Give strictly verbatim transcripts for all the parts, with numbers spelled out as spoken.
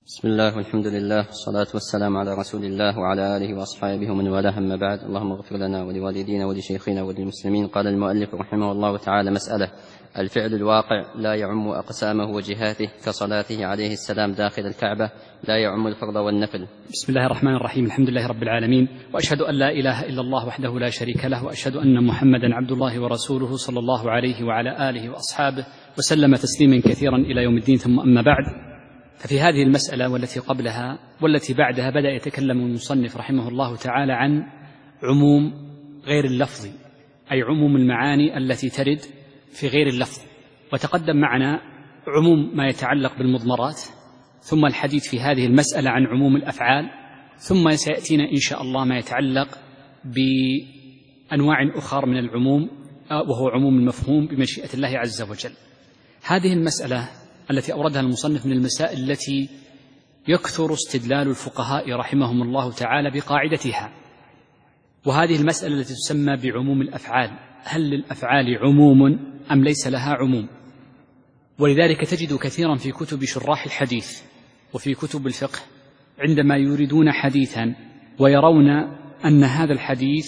بسم الله والحمد لله والصلاة والسلام على رسول الله وعلى آله وأصحابه ومن والاه، أما بعد. اللهم اغفر لنا ولوالدينا ولشيخنا وللمسلمين. قال المؤلف رحمه الله تعالى: مسألة: الفعل الواقع لا يعم أقسامه وجهاته كصلاته عليه السلام داخل الكعبة، لا يعم الفرض والنفل. بسم الله الرحمن الرحيم، الحمد لله رب العالمين، وأشهد أن لا إله إلا الله وحده لا شريك له، وأشهد أن محمدا عبد الله ورسوله صلى الله عليه وعلى آله وأصحابه وسلم تسليما كثيرا إلى يوم الدين. ثم أما بعد، ففي هذه المسألة والتي قبلها والتي بعدها بدأ يتكلم المصنف رحمه الله تعالى عن عموم غير اللفظ، أي عموم المعاني التي ترد في غير اللفظ. وتقدم معنا عموم ما يتعلق بالمضمرات، ثم الحديث في هذه المسألة عن عموم الأفعال، ثم سيأتينا إن شاء الله ما يتعلق بأنواع أخرى من العموم، وهو عموم المفهوم بمشيئة الله عز وجل. هذه المسألة التي أوردها المصنف من المسائل التي يكثر استدلال الفقهاء رحمهم الله تعالى بقاعدتها، وهذه المسألة التي تسمى بعموم الأفعال. هل للأفعال عموم أم ليس لها عموم؟ ولذلك تجد كثيرا في كتب شراح الحديث وفي كتب الفقه عندما يريدون حديثا ويرون أن هذا الحديث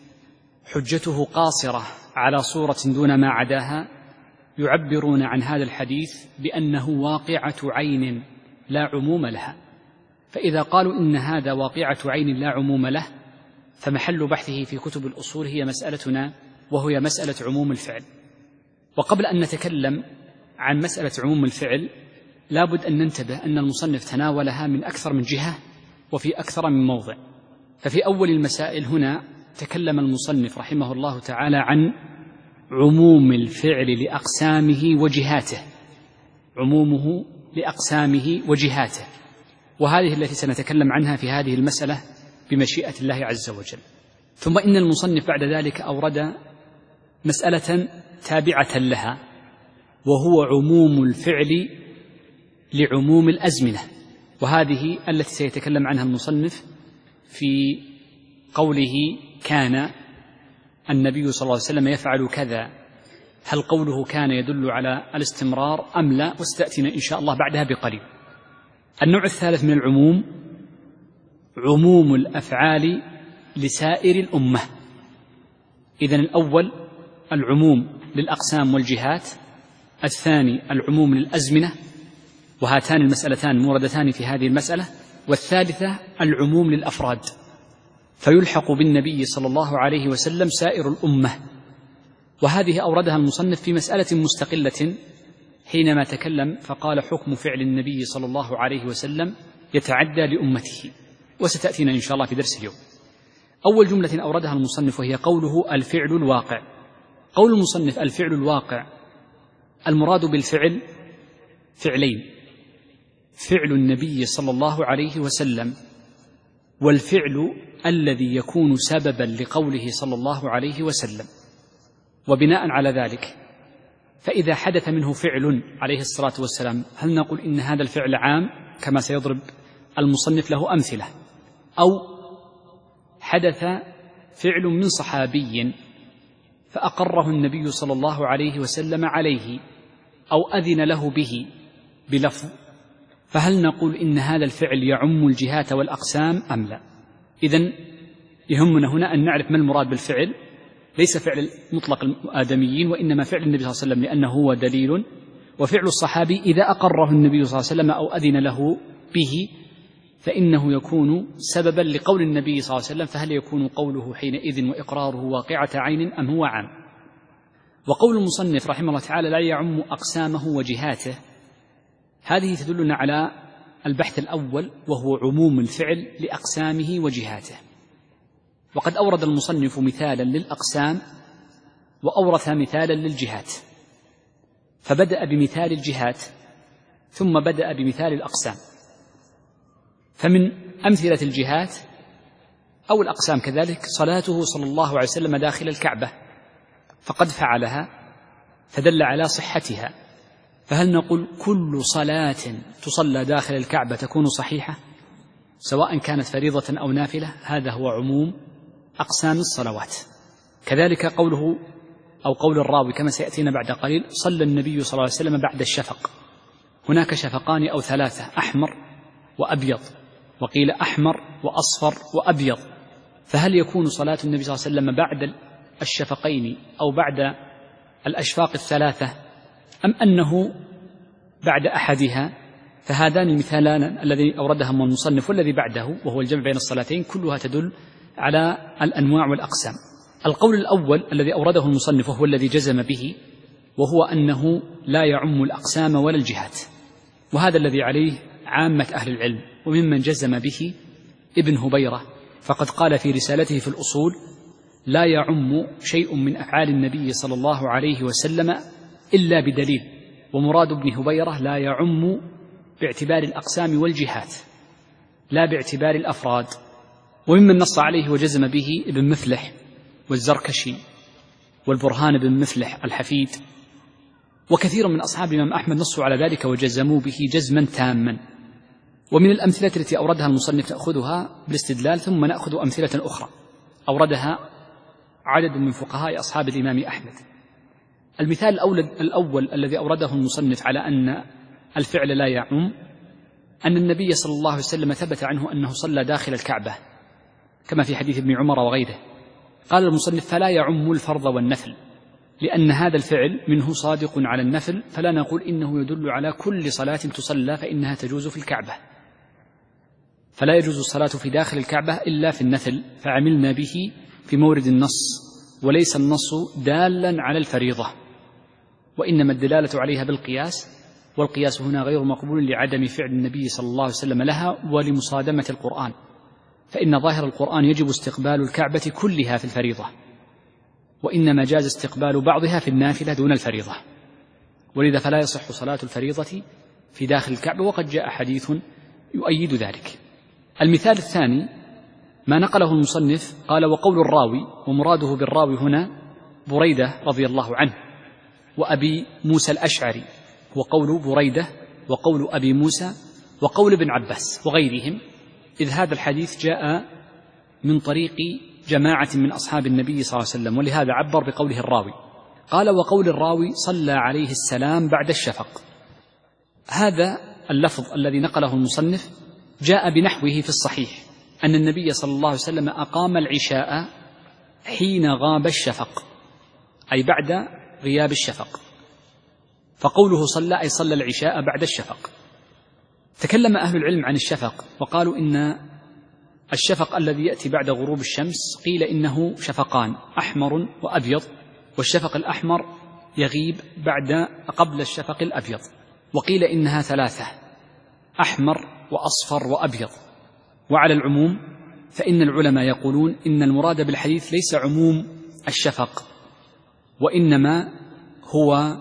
حجته قاصرة على صورة دون ما عداها، يعبرون عن هذا الحديث بأنه واقعة عين لا عموم لها. فإذا قالوا إن هذا واقعة عين لا عموم له، فمحل بحثه في كتب الأصول هي مسألتنا، وهي مسألة عموم الفعل. وقبل أن نتكلم عن مسألة عموم الفعل، لابد أن ننتبه أن المصنف تناولها من أكثر من جهة وفي أكثر من موضع. ففي أول المسائل هنا تكلم المصنف رحمه الله تعالى عن عموم الفعل لأقسامه وجهاته، عمومه لأقسامه وجهاته، وهذه التي سنتكلم عنها في هذه المسألة بمشيئة الله عز وجل. ثم إن المصنف بعد ذلك أورد مسألة تابعة لها، وهو عموم الفعل لعموم الأزمنة، وهذه التي سيتكلم عنها المصنف في قوله كان النبي صلى الله عليه وسلم يفعل كذا، هل قوله كان يدل على الاستمرار أم لا؟ وستأتينا إن شاء الله بعدها بقليل. النوع الثالث من العموم عموم الأفعال لسائر الأمة. إذن الأول العموم للأقسام والجهات، الثاني العموم للأزمنة، وهاتان المسألتان موردتان في هذه المسألة، والثالثة العموم للأفراد، فيلحق بالنبي صلى الله عليه وسلم سائر الأمة. وهذه أوردها المصنف في مسألة مستقلة حينما تكلم فقال حكم فعل النبي صلى الله عليه وسلم يتعدى لأمته، وستأتينا إن شاء الله في درس اليوم. أول جملة أوردها المصنف وهي قوله الفعل الواقع. قول المصنف الفعل الواقع، المراد بالفعل فعلين: فعل النبي صلى الله عليه وسلم، والفعل الذي يكون سببا لقوله صلى الله عليه وسلم. وبناء على ذلك فإذا حدث منه فعل عليه الصلاة والسلام، هل نقول إن هذا الفعل عام كما سيضرب المصنف له أمثلة، أو حدث فعل من صحابي فأقره النبي صلى الله عليه وسلم عليه أو أذن له به بلفظ، فهل نقول إن هذا الفعل يعم الجهات والأقسام أم لا؟ إذن يهمنا هنا أن نعرف ما المراد بالفعل، ليس فعل مطلق الآدميين، وإنما فعل النبي صلى الله عليه وسلم لأنه هو دليل، وفعل الصحابي إذا أقره النبي صلى الله عليه وسلم أو أذن له به فإنه يكون سببا لقول النبي صلى الله عليه وسلم، فهل يكون قوله حينئذ وإقراره واقعة عين أم هو عام؟ وقول المصنف رحمه الله تعالى لا يعم أقسامه وجهاته، هذه تدلنا على البحث الأول، وهو عموم الفعل لأقسامه وجهاته. وقد أورد المصنف مثالا للأقسام وأورث مثالا للجهات، فبدأ بمثال الجهات ثم بدأ بمثال الأقسام. فمن أمثلة الجهات أو الأقسام كذلك صلاته صلى الله عليه وسلم داخل الكعبة، فقد فعلها فدل على صحتها، فهل نقول كل صلاة تصلى داخل الكعبة تكون صحيحة سواء كانت فريضة أو نافلة؟ هذا هو عموم أقسام الصلوات. كذلك قوله أو قول الراوي كما سيأتينا بعد قليل صلى النبي صلى الله عليه وسلم بعد الشفق، هناك شفقان أو ثلاثة، أحمر وأبيض، وقيل أحمر وأصفر وأبيض. فهل يكون صلاة النبي صلى الله عليه وسلم بعد الشفقين أو بعد الأشفاق الثلاثة، أم أنه بعد أحدها؟ فهذان المثالان الذي أوردهما المصنف والذي بعده وهو الجمع بين الصلاتين كلها تدل على الأنواع والأقسام. القول الأول الذي أورده المصنف وهو الذي جزم به، وهو أنه لا يعم الأقسام ولا الجهات، وهذا الذي عليه عامة أهل العلم، وممن جزم به ابن هبيرة، فقد قال في رسالته في الأصول: لا يعم شيء من أفعال النبي صلى الله عليه وسلم إلا بدليل. ومراد ابن هبيرة لا يعم باعتبار الأقسام والجهات لا باعتبار الأفراد. وممن نص عليه وجزم به ابن مفلح والزركشي والبرهان بن مفلح الحفيد، وكثير من أصحاب الإمام أحمد نصوا على ذلك وجزموا به جزما تاما. ومن الأمثلة التي أوردها المصنف نأخذها بالاستدلال، ثم نأخذ أمثلة أخرى أوردها عدد من فقهاء أصحاب الإمام أحمد. المثال الأول الذي أورده المصنف على أن الفعل لا يعم، أن النبي صلى الله عليه وسلم ثبت عنه أنه صلى داخل الكعبة كما في حديث ابن عمر وغيره. قال المصنف: فلا يعم الفرض والنفل، لأن هذا الفعل منه صادق على النفل، فلا نقول إنه يدل على كل صلاة تصلى فإنها تجوز في الكعبة، فلا يجوز الصلاة في داخل الكعبة إلا في النفل، فعملنا به في مورد النص، وليس النص دالا على الفريضة، وإنما الدلالة عليها بالقياس، والقياس هنا غير مقبول لعدم فعل النبي صلى الله عليه وسلم لها ولمصادمة القرآن، فإن ظاهر القرآن يجب استقبال الكعبة كلها في الفريضة، وإنما جاز استقبال بعضها في النافلة دون الفريضة، ولذا فلا يصح صلاة الفريضة في داخل الكعبة، وقد جاء حديث يؤيد ذلك. المثال الثاني ما نقله المصنف، قال: وقول الراوي، ومراده بالراوي هنا بريدة رضي الله عنه وأبي موسى الأشعري، وقول بريدة وقول أبي موسى وقول ابن عباس وغيرهم، إذ هذا الحديث جاء من طريق جماعة من أصحاب النبي صلى الله عليه وسلم، ولهذا عبر بقوله الراوي. قال: وقول الراوي صلى عليه السلام بعد الشفق. هذا اللفظ الذي نقله المصنف جاء بنحوه في الصحيح، أن النبي صلى الله عليه وسلم أقام العشاء حين غاب الشفق، أي بعد غياب الشفق، فقوله صلى أي صلى العشاء بعد الشفق. تكلم أهل العلم عن الشفق وقالوا إن الشفق الذي يأتي بعد غروب الشمس قيل إنه شفقان، أحمر وأبيض، والشفق الأحمر يغيب بعد قبل الشفق الأبيض، وقيل إنها ثلاثة، أحمر وأصفر وأبيض. وعلى العموم فإن العلماء يقولون إن المراد بالحديث ليس عموم الشفق، وإنما هو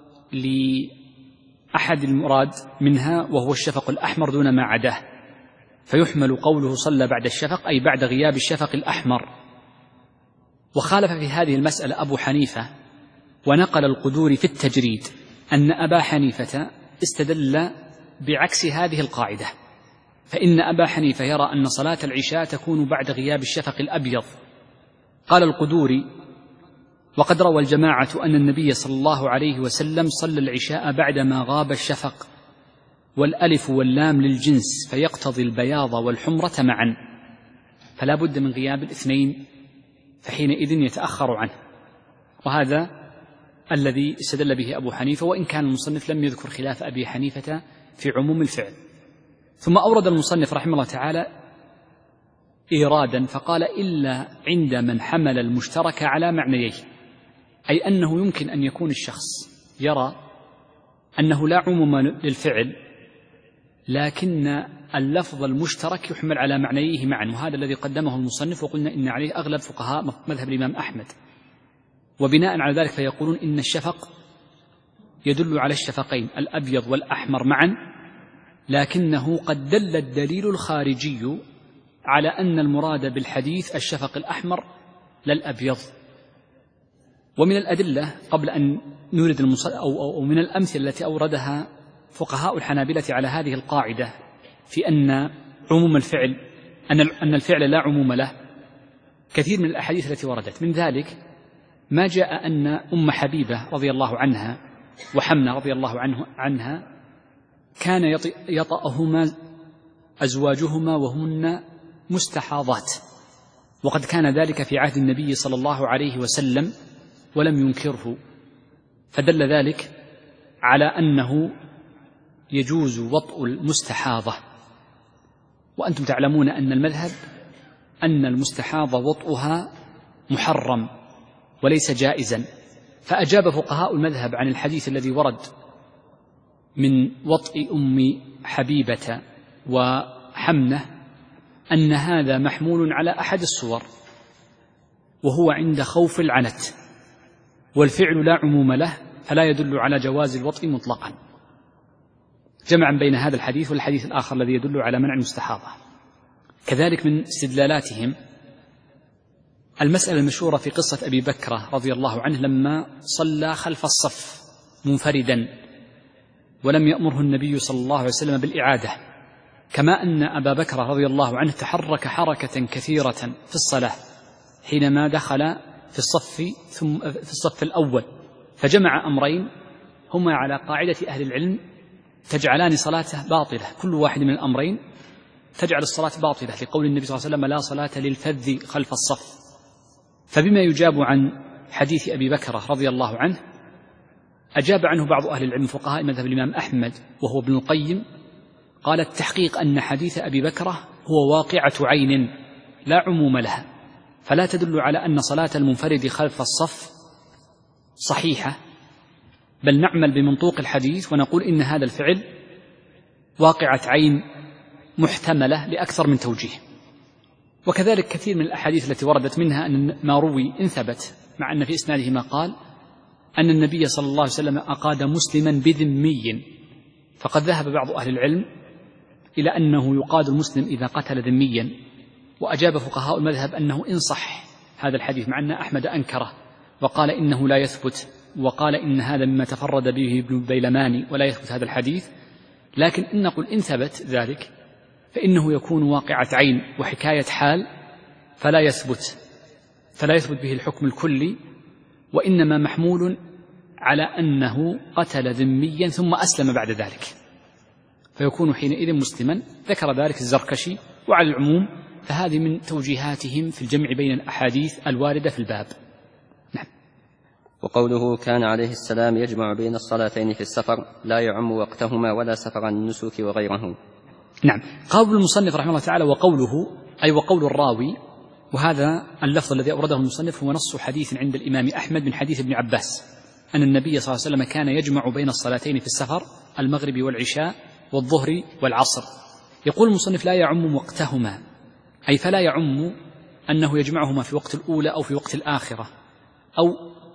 لأحد المراد منها وهو الشفق الأحمر دون ما عداه، فيحمل قوله صلى بعد الشفق أي بعد غياب الشفق الأحمر. وخالف في هذه المسألة أبو حنيفة، ونقل القدوري في التجريد أن أبا حنيفة استدل بعكس هذه القاعدة، فإن أبا حنيفة يرى أن صلاة العشاء تكون بعد غياب الشفق الأبيض. قال القدوري: وقد روى الجماعة أن النبي صلى الله عليه وسلم صلى العشاء بعدما غاب الشفق، والألف واللام للجنس فيقتضي البياض والحمرة معا، فلا بد من غياب الاثنين، فحينئذ يتأخر عنه. وهذا الذي استدل به أبو حنيفة، وإن كان المصنف لم يذكر خلاف أبي حنيفة في عموم الفعل. ثم أورد المصنف رحمه الله تعالى إيرادا فقال: إلا عند من حمل المشترك على معنييه، أي أنه يمكن أن يكون الشخص يرى أنه لا عموم للفعل، لكن اللفظ المشترك يحمل على معنييه معا، وهذا الذي قدمه المصنف، وقلنا إن عليه أغلب فقهاء مذهب الإمام أحمد. وبناء على ذلك فيقولون إن الشفق يدل على الشفقين الأبيض والأحمر معا، لكنه قد دل الدليل الخارجي على أن المراد بالحديث الشفق الأحمر لا الأبيض. ومن الأدلة قبل أن نورد المص... أو... أو من الأمثلة التي أوردها فقهاء الحنابلة على هذه القاعدة في أن عموم الفعل أن أن الفعل لا عموم له، كثير من الأحاديث التي وردت، من ذلك ما جاء أن أم حبيبة رضي الله عنها وحمنة رضي الله عنه عنها كان يطأهما أزواجهما وهن مستحاضات، وقد كان ذلك في عهد النبي صلى الله عليه وسلم ولم ينكره، فدل ذلك على أنه يجوز وطء المستحاضة. وأنتم تعلمون أن المذهب أن المستحاضة وطئها محرم وليس جائزا، فأجاب فقهاء المذهب عن الحديث الذي ورد من وطئ أم حبيبة وحمنة أن هذا محمول على أحد الصور، وهو عند خوف العنت، والفعل لا عموم له، فلا يدل على جواز الوطء مطلقا، جمعا بين هذا الحديث والحديث الآخر الذي يدل على منع المستحاضة. كذلك من استدلالاتهم المسألة المشهورة في قصة أبي بكر رضي الله عنه لما صلى خلف الصف منفردا ولم يأمره النبي صلى الله عليه وسلم بالإعادة، كما أن أبا بكر رضي الله عنه تحرك حركة كثيرة في الصلاة حينما دخل في الصف ثم في الصف الأول، فجمع أمرين هما على قاعدة أهل العلم تجعلان صلاته باطلة، كل واحد من الأمرين تجعل الصلاة باطلة، لقول النبي صلى الله عليه وسلم لا صلاة للفذ خلف الصف. فبما يجاب عن حديث أبي بكر رضي الله عنه أجاب عنه بعض أهل العلم فقهاء مذهب الإمام أحمد وهو ابن القيم، قال التحقيق أن حديث أبي بكر هو واقعة عين لا عموم لها، فلا تدل على أن صلاة المنفرد خلف الصف صحيحة، بل نعمل بمنطوق الحديث ونقول إن هذا الفعل واقعة عين محتملة لأكثر من توجيه. وكذلك كثير من الأحاديث التي وردت منها أن ما روي إن ثبت، مع أن في إسناده ما قال أن النبي صلى الله عليه وسلم أقاد مسلما بذمي، فقد ذهب بعض أهل العلم إلى أنه يقاد المسلم إذا قتل ذميا، وأجاب فقهاء المذهب أنه إن صح هذا الحديث، مع أن أحمد أنكره وقال إنه لا يثبت، وقال إن هذا مما تفرد به ابن البيلماني ولا يثبت هذا الحديث، لكن إن نقول إن ثبت ذلك فإنه يكون واقعة عين وحكاية حال، فلا يثبت فلا يثبت به الحكم الكلي، وإنما محمول على أنه قتل ذميا ثم أسلم بعد ذلك، فيكون حينئذ مسلما. ذكر ذلك الزركشي. وعلى العموم فهذه من توجيهاتهم في الجمع بين الأحاديث الواردة في الباب. نعم. وقوله كان عليه السلام يجمع بين الصلاتين في السفر لا يعم وقتهما ولا سفر النسك وغيره. نعم. قول المصنف رحمه الله تعالى وقوله أي وقول الراوي، وهذا اللفظ الذي أورده المصنف هو نص حديث عند الإمام أحمد من حديث ابن عباس أن النبي صلى الله عليه وسلم كان يجمع بين الصلاتين في السفر المغرب والعشاء والظهر والعصر. يقول المصنف لا يعم وقتهما، أي فلا يعم أنه يجمعهما في وقت الأولى أو في وقت الآخرة، أو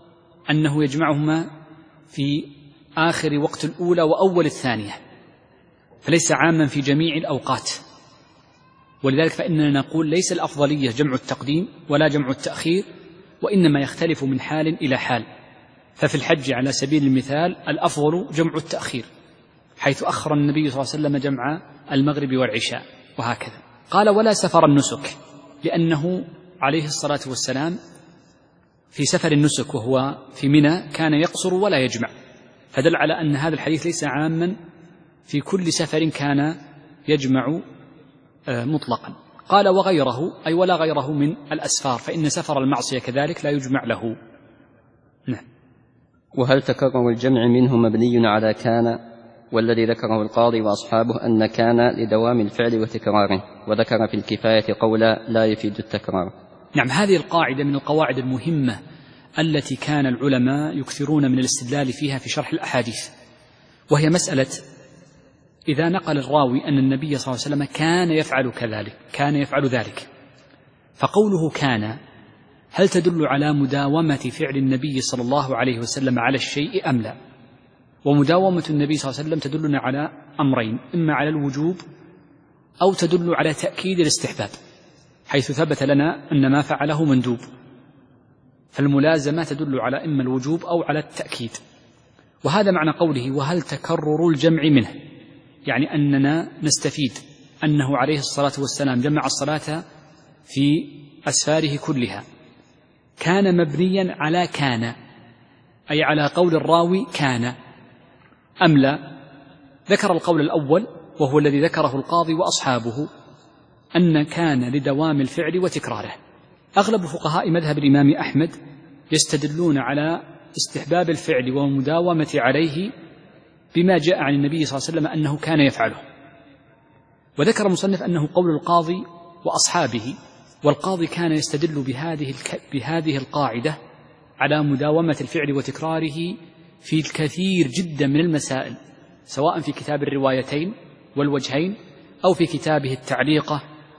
أنه يجمعهما في آخر وقت الأولى وأول الثانية، فليس عاما في جميع الأوقات. ولذلك فإننا نقول ليس الأفضلية جمع التقديم ولا جمع التأخير، وإنما يختلف من حال إلى حال. ففي الحج على سبيل المثال الأفضل جمع التأخير، حيث أخر النبي صلى الله عليه وسلم جمع المغرب والعشاء، وهكذا. قال ولا سفر النسك، لأنه عليه الصلاة والسلام في سفر النسك وهو في منى كان يقصر ولا يجمع، فدل على أن هذا الحديث ليس عاما في كل سفر كان يجمع مطلقا. قال وغيره أي ولا غيره من الأسفار، فإن سفر المعصية كذلك لا يجمع له. نعم. وهل تكرر الجمع منه مبني على كان، والذي ذكره القاضي وأصحابه أن كان لدوام الفعل وتكراره، وذكر في الكفاية قولا لا يفيد التكرار. نعم. هذه القاعدة من القواعد المهمة التي كان العلماء يكثرون من الاستدلال فيها في شرح الأحاديث، وهي مسألة إذا نقل الراوي أن النبي صلى الله عليه وسلم كان يفعل كذلك كان يفعل ذلك، فقوله كان هل تدل على مداومة فعل النبي صلى الله عليه وسلم على الشيء أم لا؟ ومداومة النبي صلى الله عليه وسلم تدلنا على أمرين، إما على الوجوب أو تدل على تأكيد الاستحباب، حيث ثبت لنا أن ما فعله مندوب، فالملازمة تدل على إما الوجوب أو على التأكيد. وهذا معنى قوله وهل تكرر الجمع منه، يعني أننا نستفيد أنه عليه الصلاة والسلام جمع الصلاة في أسفاره كلها. كان مبنيا على كان، أي على قول الراوي كان أم لا؟ ذكر القول الأول وهو الذي ذكره القاضي وأصحابه أن كان لدوام الفعل وتكراره. أغلب فقهاء مذهب الإمام أحمد يستدلون على استحباب الفعل والمداومة عليه بما جاء عن النبي صلى الله عليه وسلم أنه كان يفعله. وذكر المصنف أنه قول القاضي وأصحابه، والقاضي كان يستدل بهذه, بهذه القاعدة على مداومة الفعل وتكراره في الكثير جدا من المسائل، سواء في كتاب الروايتين والوجهين أو في كتابه التعليقة،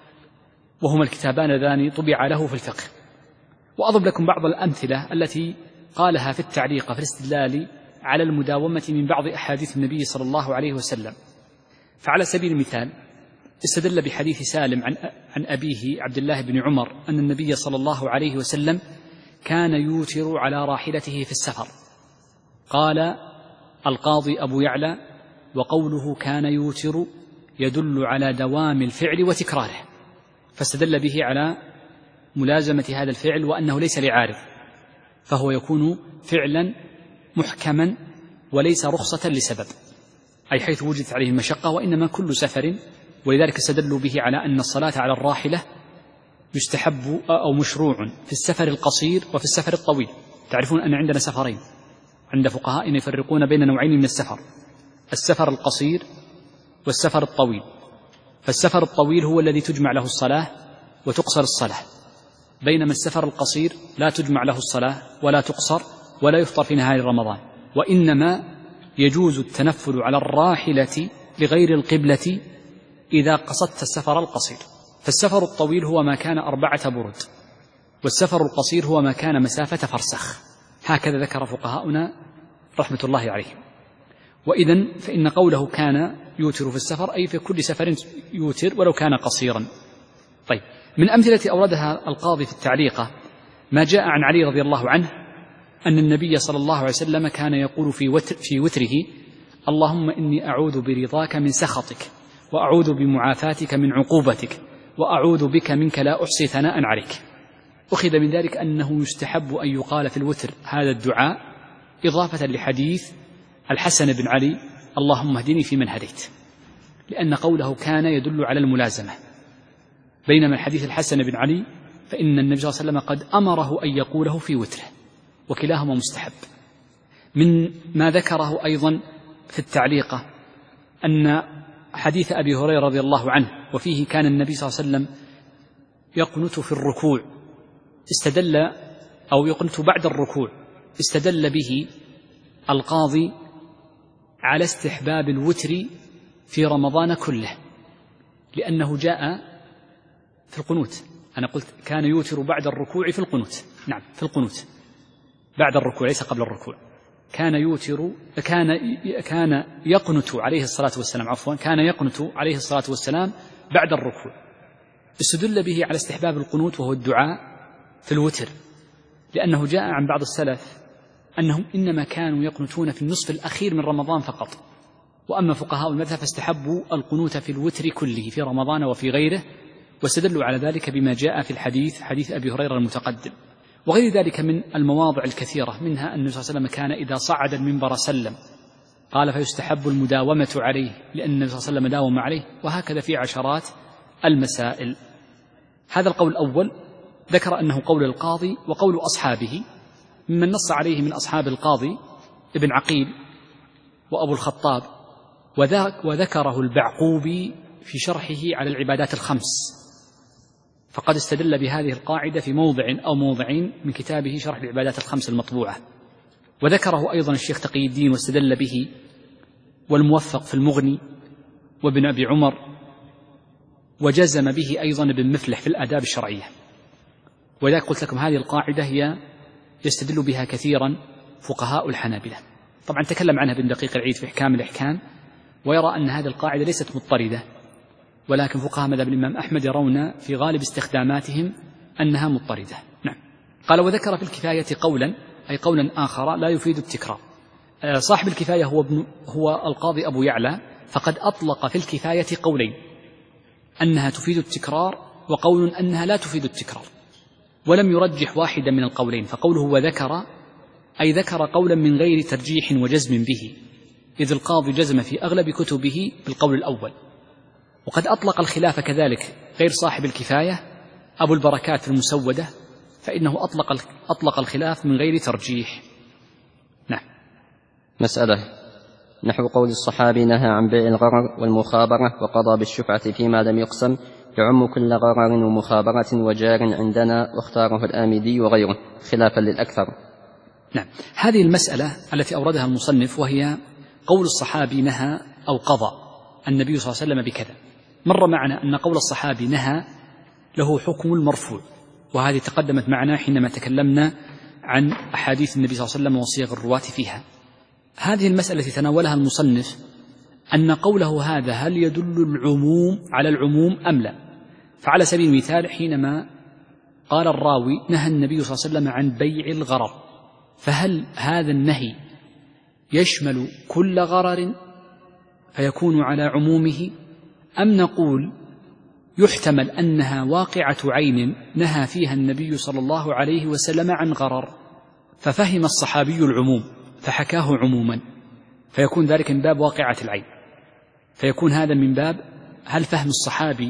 وهما الكتابان اللذان طبع له في الفقه. وأضرب لكم بعض الأمثلة التي قالها في التعليقة في الاستدلال على المداومة من بعض أحاديث النبي صلى الله عليه وسلم. فعلى سبيل المثال استدل بحديث سالم عن, عن أبيه عبد الله بن عمر أن النبي صلى الله عليه وسلم كان يوتر على راحلته في السفر. قال القاضي أبو يعلى: وقوله كان يوتر يدل على دوام الفعل وتكراره، فاستدل به على ملازمة هذا الفعل وأنه ليس لعارض، فهو يكون فعلا محكما وليس رخصة لسبب، أي حيث وجدت عليه المشقة، وإنما كل سفر. ولذلك استدلوا به على أن الصلاة على الراحلة يستحب أو مشروع في السفر القصير وفي السفر الطويل. تعرفون أن عندنا سفرين عند فقهاء يفرقون بين نوعين من السفر: السفر القصير والسفر الطويل. فالسفر الطويل هو الذي تجمع له الصلاة وتقصر الصلاة، بينما السفر القصير لا تجمع له الصلاة ولا تقصر ولا يفطر في نهار رمضان، وإنما يجوز التنفل على الراحلة لغير القبلة إذا قصدت السفر القصير. فالسفر الطويل هو ما كان أربعة برد، والسفر القصير هو ما كان مسافة فرسخ. هكذا ذكر فقهاؤنا رحمة الله عليهم. وإذن فإن قوله كان يوتر في السفر أي في كل سفر يوتر ولو كان قصيرا. طيب، من أمثلة أوردها القاضي في التعليقة ما جاء عن علي رضي الله عنه أن النبي صلى الله عليه وسلم كان يقول في وتر في وتره: اللهم إني أعوذ برضاك من سخطك، وأعوذ بمعافاتك من عقوبتك، وأعوذ بك منك لا أحصي ثناء عليك. أخذ من ذلك أنه يستحب أن يقال في الوتر هذا الدعاء إضافة لحديث الحسن بن علي: اللهم اهدني فيمن هديت، لأن قوله كان يدل على الملازمة، بينما الحديث الحسن بن علي فإن النبي صلى الله عليه وسلم قد أمره أن يقوله في وتره، وكلاهما مستحب. من ما ذكره أيضا في التعليقة أن حديث أبي هريرة رضي الله عنه وفيه كان النبي صلى الله عليه وسلم يقنت في الركوع، استدل أو يقنت بعد الركوع، استدل به القاضي على استحباب الوتر في رمضان كله، لأنه جاء في القنوت. أنا قلت كان يوتر بعد الركوع في القنوت، نعم في القنوت بعد الركوع ليس قبل الركوع. كان يوتر كان كان يقنت عليه الصلاة والسلام عفوا كان يقنت عليه الصلاة والسلام بعد الركوع. استدل به على استحباب القنوت وهو الدعاء في الوتر، لأنه جاء عن بعض السلف أنهم إنما كانوا يقنتون في النصف الأخير من رمضان فقط، وأما فقهاء المذهب فاستحبوا القنوت في الوتر كله في رمضان وفي غيره، واستدلوا على ذلك بما جاء في الحديث حديث أبي هريرة المتقدم. وغير ذلك من المواضع الكثيرة، منها أن النبي صلى الله عليه وسلم كان إذا صعد المنبر سلم، قال فيستحب المداومة عليه لأن النبي صلى الله عليه وسلم داوم عليه، وهكذا في عشرات المسائل. هذا القول الأول ذكر أنه قول القاضي وقول أصحابه، ممن نص عليه من أصحاب القاضي ابن عقيل وأبو الخطاب، وذكره البعقوبي في شرحه على العبادات الخمس، فقد استدل بهذه القاعدة في موضع أو موضعين من كتابه شرح العبادات الخمس المطبوعة. وذكره أيضا الشيخ تقي الدين واستدل به، والموفق في المغني وابن أبي عمر، وجزم به أيضا ابن مفلح في الآداب الشرعية. وذلك قلت لكم هذه القاعدة هي يستدل بها كثيرا فقهاء الحنابلة. طبعا تكلم عنها ابن دقيق العيد في إحكام الإحكام، ويرى أن هذه القاعدة ليست مضطردة، ولكن فقهاء مذهب الإمام أحمد يرون في غالب استخداماتهم أنها مضطردة. نعم. قال: وذكر في الكفاية قولا، أي قولا آخر لا يفيد التكرار. صاحب الكفاية هو, ابن هو القاضي أبو يعلى، فقد أطلق في الكفاية قولين: أنها تفيد التكرار، وقول أنها لا تفيد التكرار، ولم يرجح واحدا من القولين. فقوله وذكر أي ذكر قولا من غير ترجيح وجزم به، إذ القاضي جزم في أغلب كتبه بالقول الأول، وقد أطلق الخلاف كذلك غير صاحب الكفاية أبو البركات في المسودة، فإنه أطلق أطلق الخلاف من غير ترجيح. نعم. مسألة نحو قول الصحابي نهى عن بيع الغرر والمخابرة وقضى بالشفعة فيما لم يقسم، يعم كل غرر ومخابرة وجار عندنا، واختاره الآمدي وغيره خلافا للأكثر. نعم. هذه المسألة التي أوردها المصنف وهي قول الصحابي نهى أو قضى النبي صلى الله عليه وسلم بكذا. مر معنا أن قول الصحابي نهى له حكم المرفوع، وهذه تقدمت معنا حينما تكلمنا عن أحاديث النبي صلى الله عليه وسلم وصيغ الرواة فيها. هذه المسألة التي تناولها المصنف أن قوله هذا هل يدل العموم على العموم أم لا؟ فعلى سبيل المثال حينما قال الراوي نهى النبي صلى الله عليه وسلم عن بيع الغرر، فهل هذا النهي يشمل كل غرر فيكون على عمومه، أم نقول يحتمل أنها واقعة عين نهى فيها النبي صلى الله عليه وسلم عن غرر ففهم الصحابي العموم فحكاه عموما، فيكون ذلك من باب واقعة العين، فيكون هذا من باب هل فهم الصحابي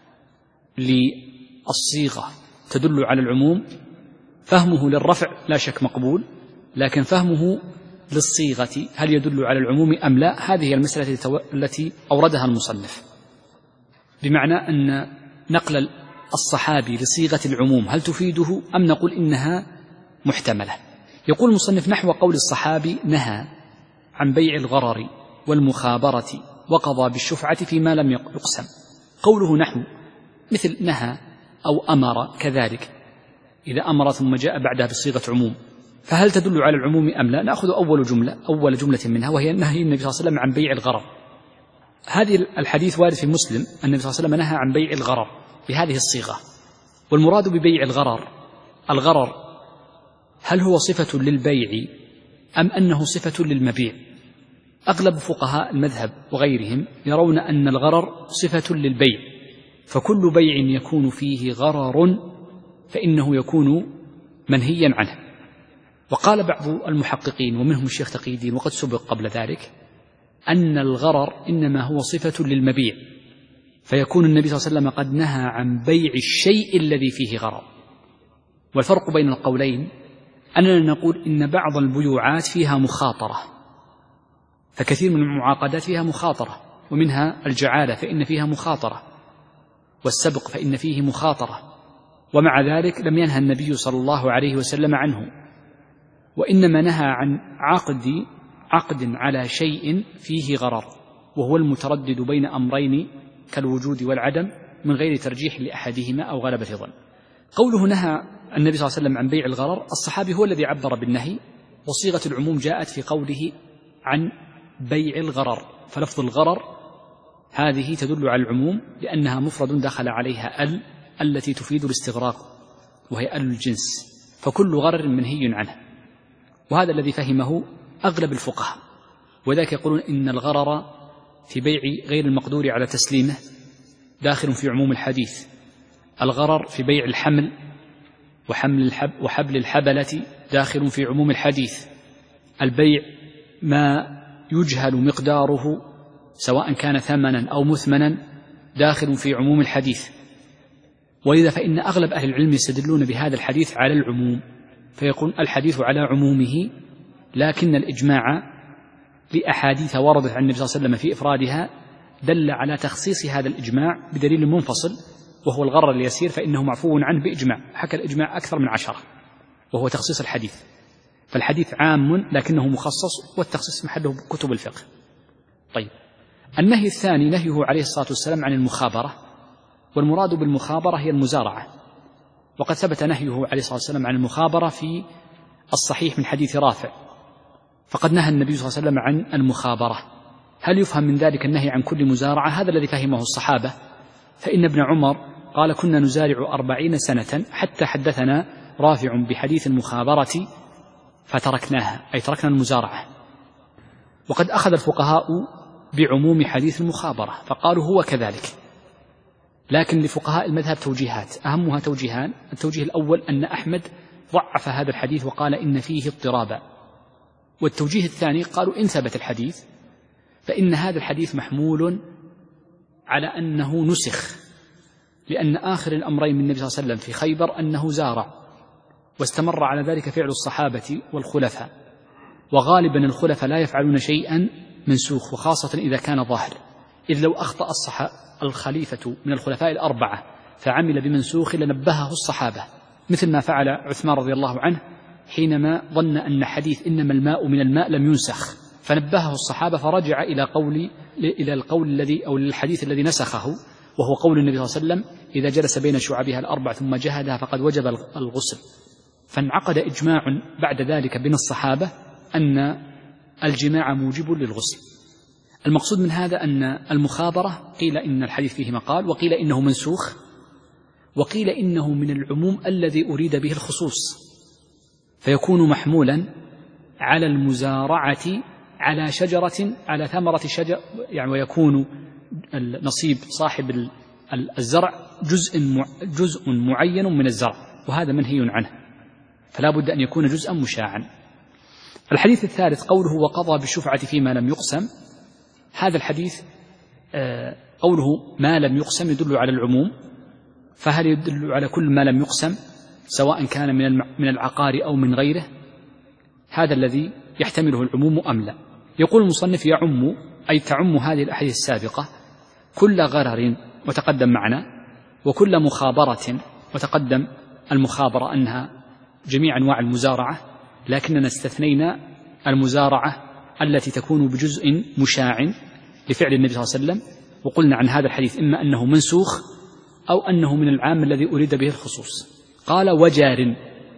للصيغة تدل على العموم، فهمه للرفع لا شك مقبول، لكن فهمه للصيغة هل يدل على العموم أم لا، هذه المسألة التي أوردها المصنف، بمعنى أن نقل الصحابي لصيغة العموم هل تفيده أم نقول إنها محتملة. يقول المصنف نحو قول الصحابي نهى عن بيع الغرر والمخابرة وقضى بالشفعة فيما لم يقسم. قوله نحو مثل نهى أو أمر كذلك، إذا أمر ثم جاء بعدها بصيغة عموم، فهل تدل على العموم أم لا؟ نأخذ أول جملة أول جملة منها وهي نهي النبي صلى الله عليه وسلم عن بيع الغرر. هذه الحديث وارد في مسلم النبي صلى الله عليه وسلم نهى عن بيع الغرر بهذه الصيغة. والمراد ببيع الغرر الغرر هل هو صفة للبيع أم أنه صفة للمبيع؟ أغلب فقهاء المذهب وغيرهم يرون أن الغرر صفة للبيع، فكل بيع يكون فيه غرر فإنه يكون منهيا عنه. وقال بعض المحققين ومنهم الشيخ تقي الدين وقد سبق قبل ذلك أن الغرر إنما هو صفة للمبيع، فيكون النبي صلى الله عليه وسلم قد نهى عن بيع الشيء الذي فيه غرر. والفرق بين القولين أننا نقول إن بعض البيوعات فيها مخاطرة، فكثير من المعاقدات فيها مخاطرة، ومنها الجعالة فإن فيها مخاطرة، والسبق فإن فيه مخاطرة، ومع ذلك لم ينهى النبي صلى الله عليه وسلم عنه، وإنما نهى عن عقد عقد على شيء فيه غرر، وهو المتردد بين أمرين كالوجود والعدم من غير ترجيح لأحدهما أو غلبة ظن. قوله نهى النبي صلى الله عليه وسلم عن بيع الغرر، الصحابي هو الذي عبر بالنهي، وصيغة العموم جاءت في قوله عن بيع الغرر، فلفظ الغرر هذه تدل على العموم لأنها مفرد دخل عليها ال التي تفيد الاستغراق، وهي ال الجنس، فكل غرر منهي عنه، وهذا الذي فهمه أغلب الفقهاء. وذلك يقولون إن الغرر في بيع غير المقدور على تسليمه داخل في عموم الحديث، الغرر في بيع الحمل وحمل الحب وحبل الحبلة داخل في عموم الحديث، البيع ما يجهل مقداره سواء كان ثمنا أو مثمنا داخل في عموم الحديث. ولذا فإن أغلب أهل العلم يستدلون بهذا الحديث على العموم، فيكون الحديث على عمومه، لكن الإجماع لأحاديث وردت عن النبي صلى الله عليه وسلم في إفرادها دل على تخصيص هذا الإجماع بدليل منفصل، وهو الغرر اليسير فإنه معفو عنه بإجماع، حكى الإجماع أكثر من عشرة، وهو تخصيص الحديث. فالحديث عام لكنه مخصص، والتخصيص محله كتب الفقه. طيب، النهي الثاني نهيه عليه الصلاة والسلام عن المخابرة، والمراد بالمخابرة هي المزارعة، وقد ثبت نهيه عليه الصلاة والسلام عن المخابرة في الصحيح من حديث رافع، فقد نهى النبي صلى الله عليه وسلم عن المخابرة. هل يفهم من ذلك النهي عن كل مزارعة؟ هذا الذي فهمه الصحابة، فإن ابن عمر قال كنا نزارع أربعين سنة حتى حدثنا رافع بحديث المخابرة فتركناها، أي تركنا المزارعة. وقد أخذ الفقهاء بعموم حديث المخابرة فقالوا هو كذلك، لكن لفقهاء المذهب توجيهات، أهمها توجيهان. التوجيه الأول أن أحمد ضعف هذا الحديث وقال إن فيه اضطرابا، والتوجيه الثاني قالوا إن ثبت الحديث فإن هذا الحديث محمول على أنه نسخ، لأن آخر الأمرين من النبي صلى الله عليه وسلم في خيبر أنه زارع، واستمر على ذلك فعل الصحابة والخلفاء، وغالبا الخلفاء لا يفعلون شيئا منسوخ، وخاصة إذا كان ظاهر، إذ لو أخطأ الخليفة من الخلفاء الأربعة فعمل بمنسوخ لنبهه الصحابة، مثل ما فعل عثمان رضي الله عنه حينما ظن أن حديث إنما الماء من الماء لم ينسخ، فنبهه الصحابة فرجع إلى قول إلى القول الذي أو الحديث الذي نسخه، وهو قول النبي صلى الله عليه وسلم: إذا جلس بين شعبها الأربع ثم جهدها فقد وجب الغسل. فانعقد إجماع بعد ذلك بين الصحابة أن الجماع موجب للغسل. المقصود من هذا أن المخابرة قيل إن الحديث فيه مقال، وقيل إنه منسوخ، وقيل إنه من العموم الذي أريد به الخصوص، فيكون محمولا على المزارعة على شجرة على ثمرة شجر، يعني ويكون نصيب صاحب الزرع جزء جزء معين من الزرع، وهذا منهي عنه، فلا بد أن يكون جزءا مشاعا. الحديث الثالث قوله: وقضى بالشفعة فيما لم يقسم. هذا الحديث قوله ما لم يقسم يدل على العموم، فهل يدل على كل ما لم يقسم سواء كان من العقار أو من غيره؟ هذا الذي يحتمله العموم أم لا. يقول المصنف: يعم أي تعم هذه الأحاديث السابقة كل غرر، وتقدم معنا، وكل مخابرة، وتقدم المخابرة أنها جميع أنواع المزارعة، لكننا استثنينا المزارعة التي تكون بجزء مشاع لفعل النبي صلى الله عليه وسلم، وقلنا عن هذا الحديث إما أنه منسوخ أو أنه من العام الذي أريد به الخصوص. قال: وجار.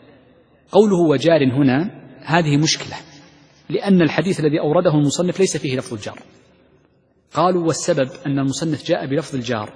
قوله وجار هنا هذه مشكلة، لأن الحديث الذي أورده المصنف ليس فيه لفظ الجار. قالوا: والسبب أن المصنف جاء بلفظ الجار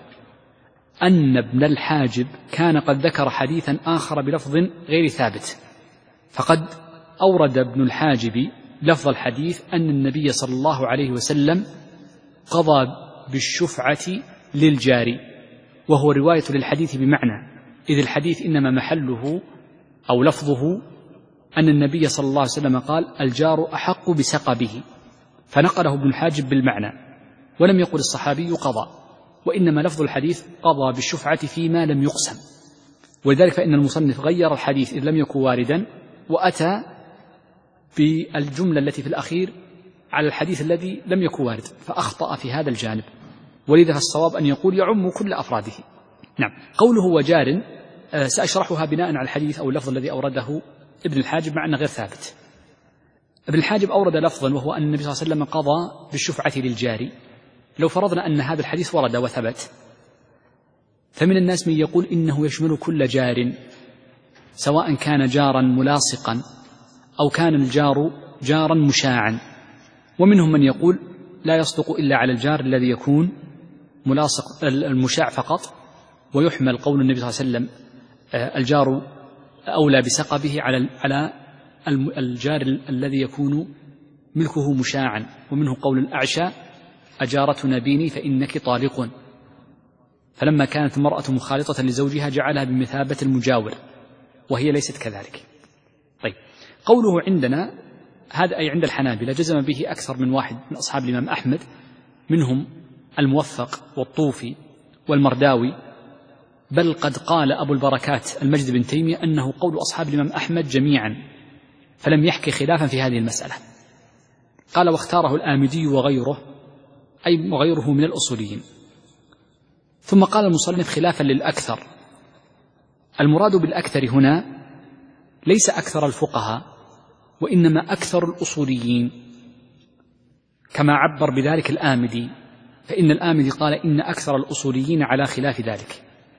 أن ابن الحاجب كان قد ذكر حديثا آخر بلفظ غير ثابت، فقد أورد ابن الحاجب لفظ الحديث أن النبي صلى الله عليه وسلم قضى بالشفعة للجار، وهو رواية للحديث بمعنى، إذ الحديث إنما محله أو لفظه أن النبي صلى الله عليه وسلم قال: الجار أحق بسقبه، فنقله ابن الحاجب بالمعنى، ولم يقل الصحابي قضى، وإنما لفظ الحديث قضى بالشفعة فيما لم يقسم. ولذلك فإن المصنف غير الحديث إذ لم يكن واردا، وأتى بالجملة التي في الأخير على الحديث الذي لم يكن وارد، فأخطأ في هذا الجانب، ولذا فالصواب أن يقول يعم كل أفراده. نعم. قوله وجار سأشرحها بناء على الحديث أو اللفظ الذي أورده ابن الحاجب، مع أنه غير ثابت. ابن الحاجب أورد لفظا وهو أن النبي صلى الله عليه وسلم قضى بالشفعة للجار. لو فرضنا أن هذا الحديث ورد وثبت، فمن الناس من يقول إنه يشمل كل جار، سواء كان جارا ملاصقا أو كان الجار جارا مشاعا، ومنهم من يقول لا يصدق إلا على الجار الذي يكون ملاصق المشاع فقط، ويحمل قول النبي صلى الله عليه وسلم الجار أولى بسقبه على على الجار الذي يكون ملكه مشاعا، ومنه قول الأعشى: أجارتنا بيني فإنك طالق، فلما كانت المرأة مخالطة لزوجها جعلها بمثابة المجاور، وهي ليست كذلك. طيب، قوله عندنا هذا أي عند الحنابلة جزم به أكثر من واحد من أصحاب الإمام أحمد، منهم الموفق والطوفي والمرداوي، بل قد قال أبو البركات المجد بن تيمية أنه قول أصحاب الإمام أحمد جميعا، فلم يحكي خلافا في هذه المسألة. قال: واختاره الآمدي وغيره، أي وغيره من الأصوليين. ثم قال المصنف خلافا للأكثر. المراد بالأكثر هنا ليس أكثر الفقهاء، وإنما أكثر الأصوليين، كما عبر بذلك الآمدي، فإن الآمدي قال إن أكثر الأصوليين على خلاف ذلك.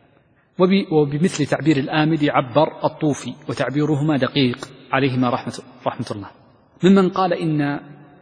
وبمثل تعبير الآمدي عبر الطوفي، وتعبيرهما دقيق عليهما رحمة, رحمة الله. ممن قال إن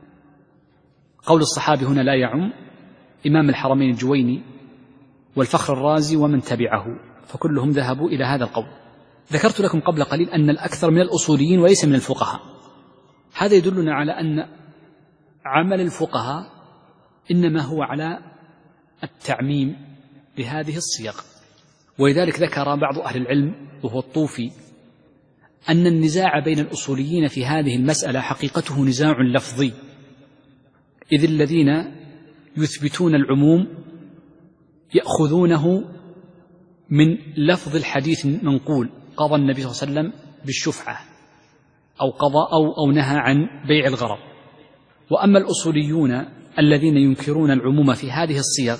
قول الصحابي هنا لا يعم إمام الحرمين الجويني والفخر الرازي ومن تبعه، فكلهم ذهبوا إلى هذا القول. ذكرت لكم قبل قليل أن الأكثر من الأصوليين وليس من الفقهاء. هذا يدلنا على أن عمل الفقهاء إنما هو على التعميم بهذه الصيغ. ولذلك ذكر بعض أهل العلم وهو الطوفي أن النزاع بين الأصوليين في هذه المسألة حقيقته نزاع لفظي، إذ الذين يثبتون العموم يأخذونه من لفظ الحديث المنقول قضى النبي صلى الله عليه وسلم بالشفعة أو قضى أو, أو نهى عن بيع الغرض. وأما الأصوليون الذين ينكرون العموم في هذه الصيغ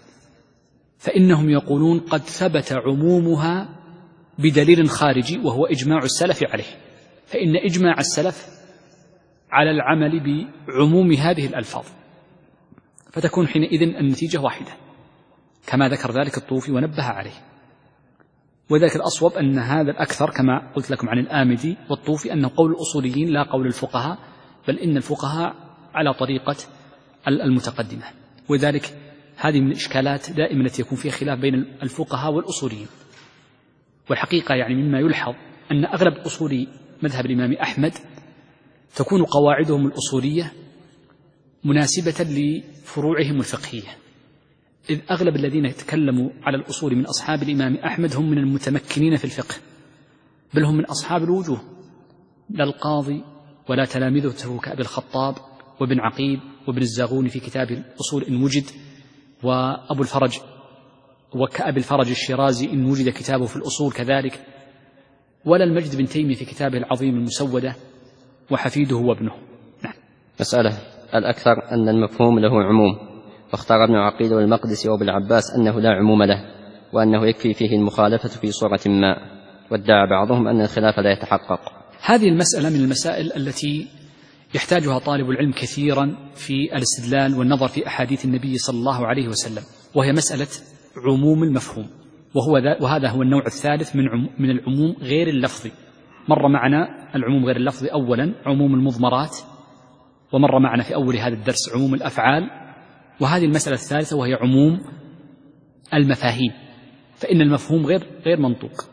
فإنهم يقولون قد ثبت عمومها بدليل خارجي وهو إجماع السلف عليه، فإن إجماع السلف على العمل بعموم هذه الألفاظ، فتكون حينئذ النتيجة واحدة كما ذكر ذلك الطوفي ونبه عليه. وذلك الأصوب أن هذا الأكثر كما قلت لكم عن الآمدي والطوفي أنه قول الأصوليين لا قول الفقهاء، بل إن الفقهاء على طريقة المتقدمة. وذلك هذه من الإشكالات دائما التي يكون فيها خلاف بين الفقهاء والأصوليين. والحقيقة يعني مما يلحظ أن أغلب أصولي مذهب الإمام أحمد تكون قواعدهم الأصولية مناسبة لفروعهم الفقهية، إذ أغلب الذين يتكلموا على الأصول من أصحاب الإمام أحمد هم من المتمكنين في الفقه، بل هم من أصحاب الوجوه، لا القاضي ولا تلامذته كأبي الخطاب وابن عقيل وابن الزاغوني في كتاب الأصول إن وجد، وأبو الفرج وكأبي الفرج الشيرازي إن وجد كتابه في الأصول كذلك، ولا المجد بن تيمية في كتابه العظيم المسودة، وحفيده وابنه. نعم. مسألة الأكثر أن المفهوم له عموم، فاختار ابن عقيل والمقدسي وابن العباس أنه لا عموم له، وأنه يكفي فيه المخالفة في صورة ما، وادعى بعضهم أن الخلاف لا يتحقق. هذه المسألة من المسائل التي يحتاجها طالب العلم كثيرا في الاستدلال والنظر في أحاديث النبي صلى الله عليه وسلم، وهي مسألة عموم المفهوم، وهو وهذا هو النوع الثالث من من العموم غير اللفظي. مر معنا العموم غير اللفظي أولا عموم المضمرات، ومر معنا في أول هذا الدرس عموم الأفعال، وهذه المسألة الثالثة وهي عموم المفاهيم، فإن المفهوم غير غير منطوق.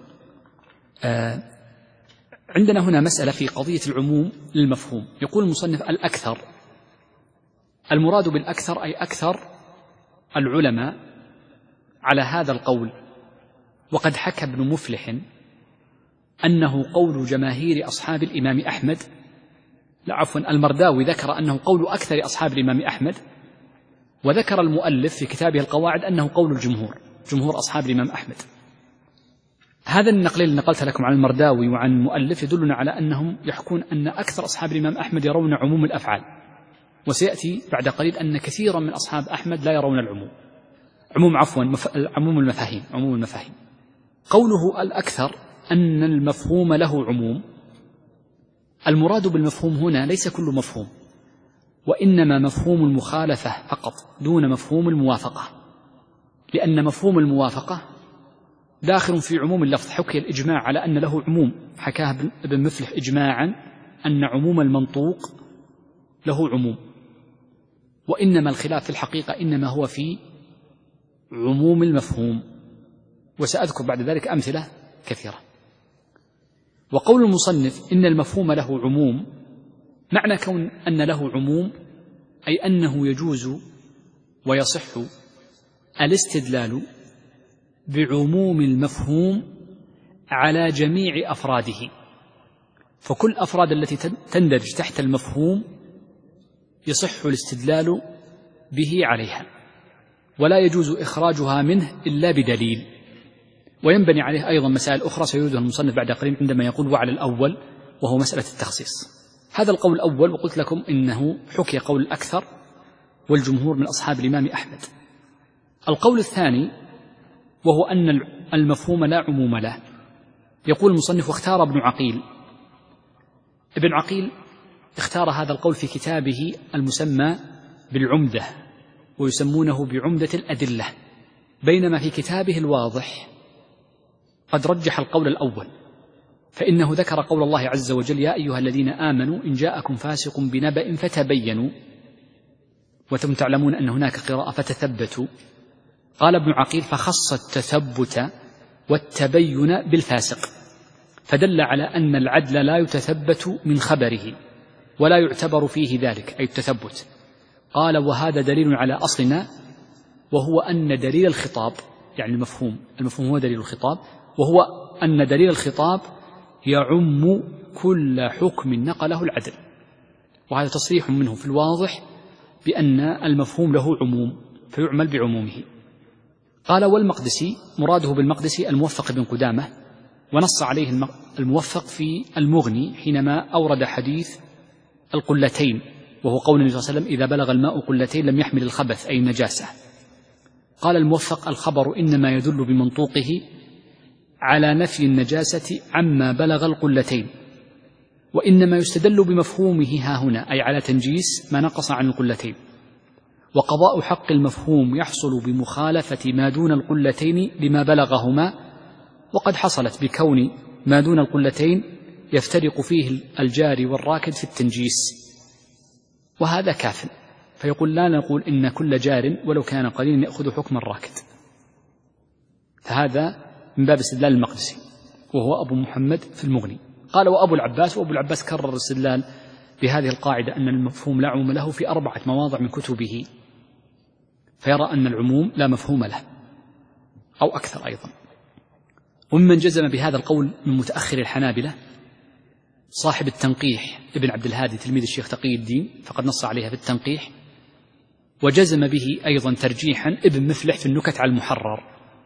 آه عندنا هنا مسألة في قضية العموم للمفهوم. يقول المصنف الأكثر، المراد بالأكثر أي أكثر العلماء على هذا القول، وقد حكى ابن مفلح أنه قول جماهير أصحاب الإمام أحمد، لا عفوا المرداوي ذكر أنه قول أكثر أصحاب الإمام أحمد، وذكر المؤلف في كتابه القواعد أنه قول الجمهور، جمهور أصحاب الإمام أحمد. هذا النقل اللي نقلت لكم عن المرداوي وعن المؤلف يدلنا على أنهم يحكون أن أكثر أصحاب الإمام أحمد يرون عموم الأفعال، وسيأتي بعد قليل أن كثيرا من أصحاب أحمد لا يرون العموم، عموم عفوا مف... عموم المفاهيم عموم المفاهيم. قوله الأكثر أن المفهوم له عموم، المراد بالمفهوم هنا ليس كل مفهوم، وإنما مفهوم المخالفة فقط دون مفهوم الموافقة، لأن مفهوم الموافقة داخل في عموم اللفظ. حكي الإجماع على أن له عموم، حكاه ابن مفلح إجماعا أن عموم المنطوق له عموم، وإنما الخلاف في الحقيقة إنما هو في عموم المفهوم، وسأذكر بعد ذلك أمثلة كثيرة. وقول المصنف إن المفهوم له عموم، معنى كون أن له عموم أي أنه يجوز ويصح الاستدلال بعموم المفهوم على جميع أفراده، فكل أفراد التي تندرج تحت المفهوم يصح الاستدلال به عليها، ولا يجوز إخراجها منه إلا بدليل. وينبني عليه أيضا مسائل أخرى سيريدها المصنف بعد قليل عندما يقول وعلى الأول، وهو مسألة التخصيص. هذا القول الأول، وقلت لكم إنه حكي قول الأكثر والجمهور من أصحاب الإمام أحمد. القول الثاني وهو أن المفهوم لا عموم له. يقول المصنف واختار ابن عقيل، ابن عقيل اختار هذا القول في كتابه المسمى بالعمدة، ويسمونه بعمدة الأدلة، بينما في كتابه الواضح قد رجح القول الأول، فإنه ذكر قول الله عز وجل يا أيها الذين آمنوا إن جاءكم فاسق بنبأ فتبينوا، وثم تعلمون أن هناك قراءة فتثبتوا. قال ابن عقيل فخص التثبت والتبين بالفاسق، فدل على أن العدل لا يتثبت من خبره ولا يعتبر فيه ذلك أي التثبت. قال وهذا دليل على أصلنا، وهو أن دليل الخطاب يعني المفهوم المفهوم هو دليل الخطاب، وهو أن دليل الخطاب يعم كل حكم نقله العدل. وهذا تصريح منه في الواضح بأن المفهوم له عموم فيعمل بعمومه. قال والمقدسي مراده بالمقدسي الموفق بن قدامة، ونص عليه الموفق في المغني حينما أورد حديث القلتين، وهو قول النبي صلى الله عليه وسلم إذا بلغ الماء قلتين لم يحمل الخبث أي النجاسة. قال الموفق الخبر إنما يدل بمنطوقه على نفي النجاسة عما بلغ القلتين، وإنما يستدل بمفهومه ها هنا أي على تنجيس ما نقص عن القلتين، وقضاء حق المفهوم يحصل بمخالفة ما دون القلتين لما بلغهما، وقد حصلت بكون ما دون القلتين يفترق فيه الجاري والراكد في التنجيس، وهذا كاف. فيقول لا نقول إن كل جار ولو كان قليلا يأخذ حكم الراكد، فهذا من باب استدلال المقدسي وهو أبو محمد في المغني. قال وأبو العباس، وأبو العباس كرر الاستدلال بهذه القاعدة أن المفهوم لا عموم له في أربعة مواضع من كتبه، فيرى أن العموم لا مفهوم له أو أكثر أيضا. وممن جزم بهذا القول من متأخر الحنابلة صاحب التنقيح ابن عبد الهادي تلميذ الشيخ تقي الدين، فقد نص عليها في التنقيح، وجزم به أيضا ترجيحا ابن مفلح في النكت على المحرر،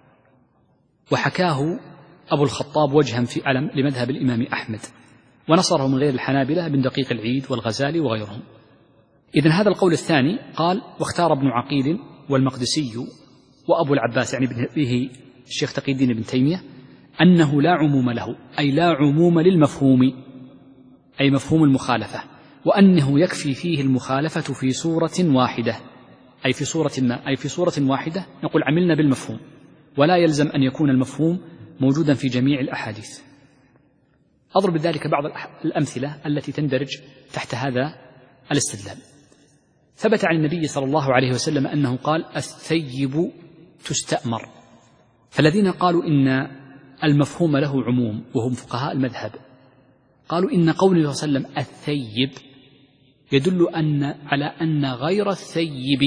وحكاه أبو الخطاب وجها في علم لمذهب الإمام أحمد، ونصره من غير الحنابلة ابن دقيق العيد والغزالي وغيرهم. إذن هذا القول الثاني قال واختار ابن عقيل والمقدسي وأبو العباس يعني به الشيخ تقي الدين ابن تيمية أنه لا عموم له، أي لا عموم للمفهوم أي مفهوم المخالفة، وأنه يكفي فيه المخالفة في صورة واحدة أي في صورة ما أي في صورة واحدة نقول عملنا بالمفهوم، ولا يلزم أن يكون المفهوم موجودا في جميع الأحاديث. أضرب بذلك بعض الأمثلة التي تندرج تحت هذا الاستدلال. ثبت عن النبي صلى الله عليه وسلم أنه قال الثيب تستأمر، فالذين قالوا إن المفهوم له عموم وهم فقهاء المذهب قالوا إن قوله صلى الله عليه وسلم الثيب يدل أن على أن غير الثيب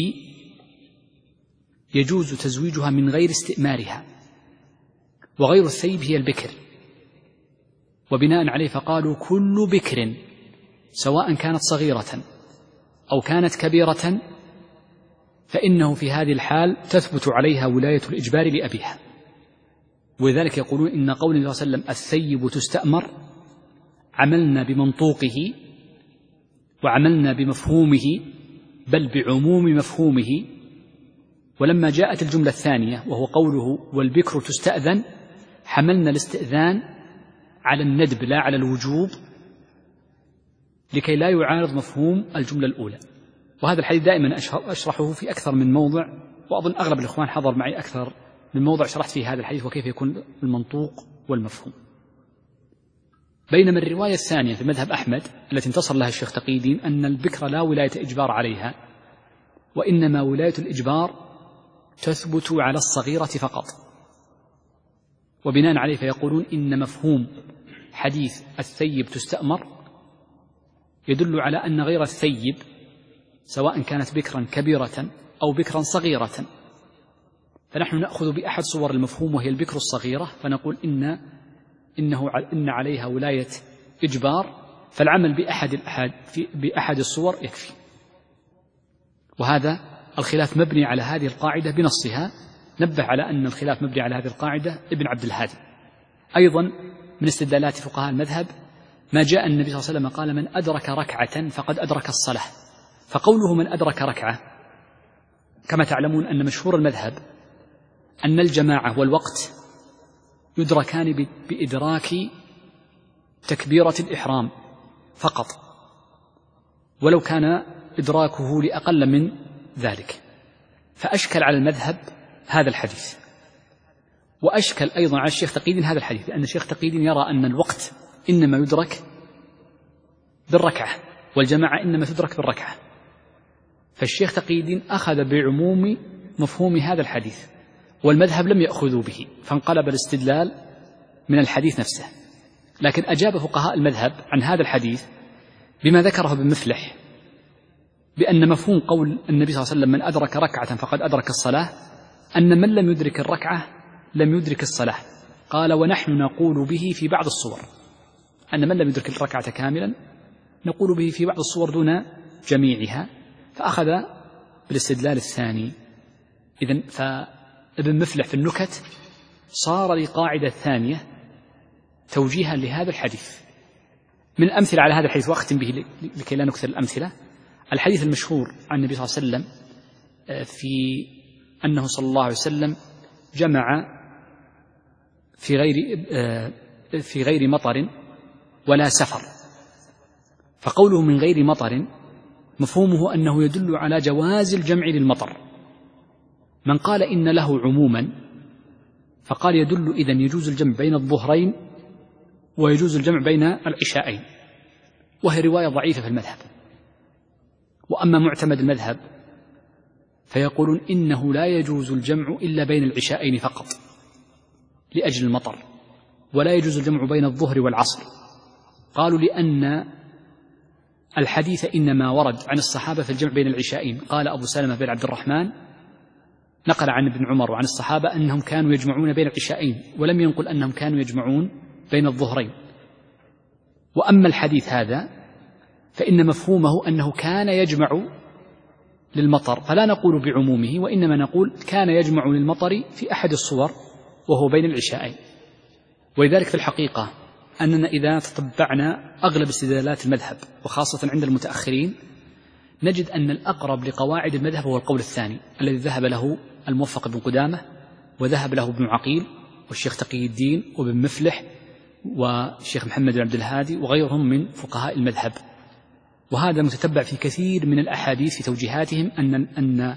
يجوز تزويجها من غير استئمارها، وغير الثيب هي البكر، وبناء عليه فقالوا كل بكر سواء كانت صغيرة أو كانت كبيرة فإنه في هذه الحال تثبت عليها ولاية الإجبار لأبيها. ولذلك يقولون إن قول الله صلى الله عليه وسلم الثيب تستأمر عملنا بمنطوقه وعملنا بمفهومه بل بعموم مفهومه. ولما جاءت الجملة الثانية وهو قوله والبكر تستأذن حملنا الاستئذان على الندب لا على الوجوب لكي لا يعارض مفهوم الجملة الأولى. وهذا الحديث دائما أشرحه في أكثر من موضع، وأظن أغلب الإخوان حضر معي أكثر من موضع شرحت فيه هذا الحديث وكيف يكون المنطوق والمفهوم. بينما الرواية الثانية في مذهب أحمد التي انتصر لها الشيخ تقي الدين أن البكر لا ولاية إجبار عليها، وإنما ولاية الإجبار تثبت على الصغيرة فقط، وبناء عليه فيقولون إن مفهوم حديث الثيب تستأمر يدل على أن غير الثيب سواء كانت بكرا كبيرة أو بكرا صغيرة، فنحن نأخذ بأحد صور المفهوم وهي البكر الصغيرة فنقول إن إنه إن عليها ولاية إجبار، فالعمل بأحد الأحد بأحد الصور يكفي. وهذا الخلاف مبني على هذه القاعدة بنصها. نبه على أن الخلاف مبني على هذه القاعدة ابن عبد الهادي. أيضا من استدلالات فقهاء المذهب ما جاء النبي صلى الله عليه وسلم قال من أدرك ركعة فقد أدرك الصلاة، فقوله من أدرك ركعة كما تعلمون أن مشهور المذهب أن الجماعة والوقت يدركان بإدراك تكبيرة الإحرام فقط، ولو كان إدراكه لأقل من ذلك، فأشكل على المذهب هذا الحديث، وأشكل أيضا على الشيخ تقي الدين هذا الحديث، لأن الشيخ تقي الدين يرى أن الوقت إنما يدرك بالركعة والجماعة إنما تدرك بالركعة، فالشيخ تقي الدين أخذ بعموم مفهوم هذا الحديث والمذهب لم يأخذوا به، فانقلب الاستدلال من الحديث نفسه. لكن أجاب فقهاء المذهب عن هذا الحديث بما ذكره ابن مفلح بأن مفهوم قول النبي صلى الله عليه وسلم من أدرك ركعة فقد أدرك الصلاة أن من لم يدرك الركعة لم يدرك الصلاة. قال ونحن نقول به في بعض الصور، أن من لم يدرك الركعة كاملا نقول به في بعض الصور دون جميعها، فأخذ بالاستدلال الثاني. إذن ابن مفلح في النكت صار لقاعدة الثانية توجيها لهذا الحديث. من الأمثلة على هذا الحديث وأختم به لكي لا نكثر الأمثلة، الحديث المشهور عن النبي صلى الله عليه وسلم في أنه صلى الله عليه وسلم جمع في غير في غير مطر ولا سفر. فقوله من غير مطر مفهومه أنه يدل على جواز الجمع للمطر. من قال إن له عموما فقال يدل إذن يجوز الجمع بين الظهرين ويجوز الجمع بين العشاءين، وهي رواية ضعيفة في المذهب. وأما معتمد المذهب فيقولون إنه لا يجوز الجمع إلا بين العشاءين فقط لأجل المطر، ولا يجوز الجمع بين الظهر والعصر. قالوا لأن الحديث إنما ورد عن الصحابة في الجمع بين العشاءين. قال أبو سلمة بن عبد الرحمن نقل عن ابن عمر وعن الصحابة أنهم كانوا يجمعون بين العشاءين، ولم ينقل أنهم كانوا يجمعون بين الظهرين. وأما الحديث هذا فإن مفهومه أنه كان يجمع للمطر، فلا نقول بعمومه، وإنما نقول كان يجمع للمطر في أحد الصور وهو بين العشاءين. ولذلك في الحقيقة أننا إذا تتبعنا أغلب استدلالات المذهب وخاصة عند المتأخرين نجد أن الأقرب لقواعد المذهب هو القول الثاني الذي ذهب له الموفق بن قدامة وذهب له ابن عقيل والشيخ تقي الدين وابن مفلح والشيخ محمد بن عبد الهادي وغيرهم من فقهاء المذهب. وهذا متتبع في كثير من الأحاديث في توجيهاتهم أن أن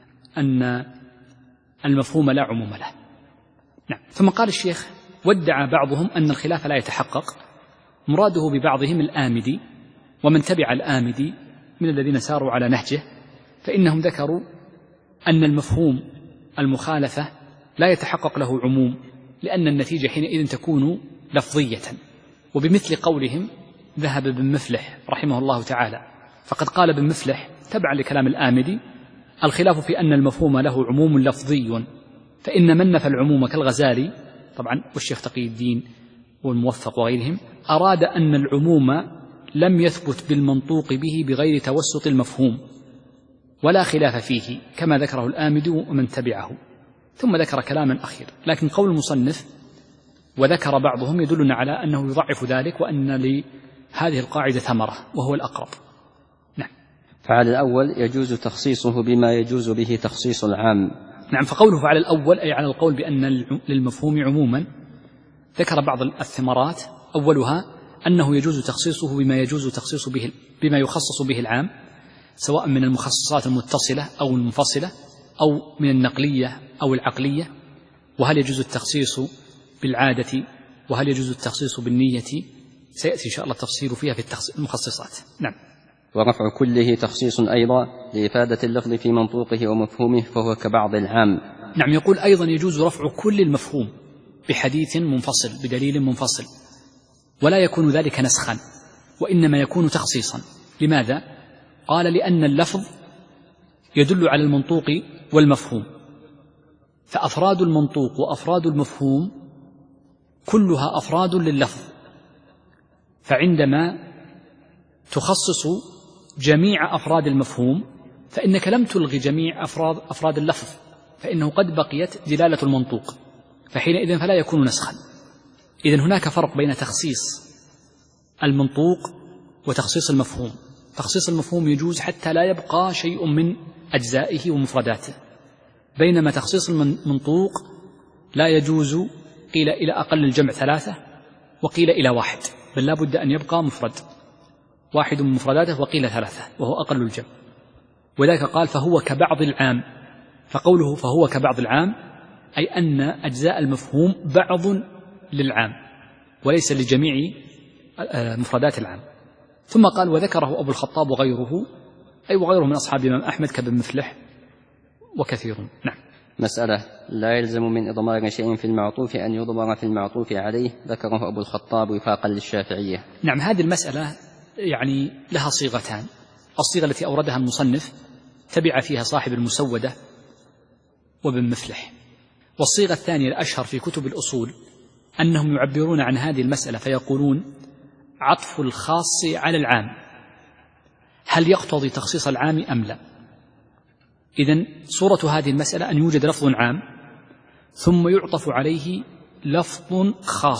أن المفهوم لا عموم له. نعم. ثم قال الشيخ: وادعى بعضهم أن الخلاف لا يتحقق، مراده ببعضهم الآمدي ومن تبع الآمدي من الذين ساروا على نهجه، فإنهم ذكروا أن المفهوم المخالفة لا يتحقق له عموم، لأن النتيجة حينئذ تكون لفظية. وبمثل قولهم ذهب ابن مفلح رحمه الله تعالى، فقد قال ابن مفلح تبعا لكلام الآمدي: الخلاف في أن المفهوم له عموم لفظي، فإن من نفى العموم كالغزالي طبعا والشيخ تقي الدين والموفق وغيرهم أراد أن العموم لم يثبت بالمنطوق به بغير توسط المفهوم ولا خلاف فيه، كما ذكره الآمدي ومن تبعه. ثم ذكر كلاما أخير، لكن قول المصنف وذكر بعضهم يدلنا على أنه يضعف ذلك وأن لهذه القاعدة ثمرة وهو الأقرب. نعم. فعلى الأول يجوز تخصيصه بما يجوز به تخصيص العام. نعم. فقوله فعلى الأول أي على القول بأن للمفهوم عموما ذكر بعض الثمرات، أولها أنه يجوز تخصيصه بما يجوز تخصيص به بما يخصص به العام، سواء من المخصصات المتصلة أو المنفصلة أو من النقلية أو العقلية. وهل يجوز التخصيص بالعادة وهل يجوز التخصيص بالنية؟ سيأتي إن شاء الله التفصيل فيها في المخصصات. نعم. ورفع كله تخصيص أيضا لإفادة اللفظ في منطوقه ومفهومه، فهو كبعض العام. نعم. يقول أيضا يجوز رفع كل المفهوم بحديث منفصل بدليل منفصل، ولا يكون ذلك نسخا وإنما يكون تخصيصا. لماذا؟ قال: لأن اللفظ يدل على المنطوق والمفهوم، فأفراد المنطوق وأفراد المفهوم كلها أفراد لللفظ، فعندما تخصص جميع أفراد المفهوم فإنك لم تلغي جميع أفراد, أفراد اللفظ، فإنه قد بقيت دلالة المنطوق، فحينئذ فلا يكون نسخا. إذن هناك فرق بين تخصيص المنطوق وتخصيص المفهوم. تخصيص المفهوم يجوز حتى لا يبقى شيء من أجزائه ومفرداته، بينما تخصيص المنطوق لا يجوز، قيل إلى أقل الجمع ثلاثة وقيل إلى واحد، بل لا بد أن يبقى مفرد واحد من مفرداته، وقيل ثلاثة وهو أقل الجمع. وذلك قال: فهو كبعض العام. فقوله فهو كبعض العام أي أن أجزاء المفهوم بعض للعام وليس لجميع مفردات العام. ثم قال: وذكره أبو الخطاب وغيره، أي وغيره من أصحاب الإمام أحمد كابن مفلح وكثيرون. نعم. مسألة: لا يلزم من إضمار شيء في المعطوف أن يضمر في المعطوف عليه، ذكره أبو الخطاب وفاقا للشافعية. نعم. هذه المسألة يعني لها صيغتان. الصيغة التي أوردها المصنف تبع فيها صاحب المسودة وابن مفلح، والصيغة الثانية الأشهر في كتب الأصول أنهم يعبرون عن هذه المسألة فيقولون: عطف الخاص على العام هل يقتضي تخصيص العام أم لا؟ إذن صورة هذه المسألة أن يوجد لفظ عام ثم يعطف عليه لفظ خاص،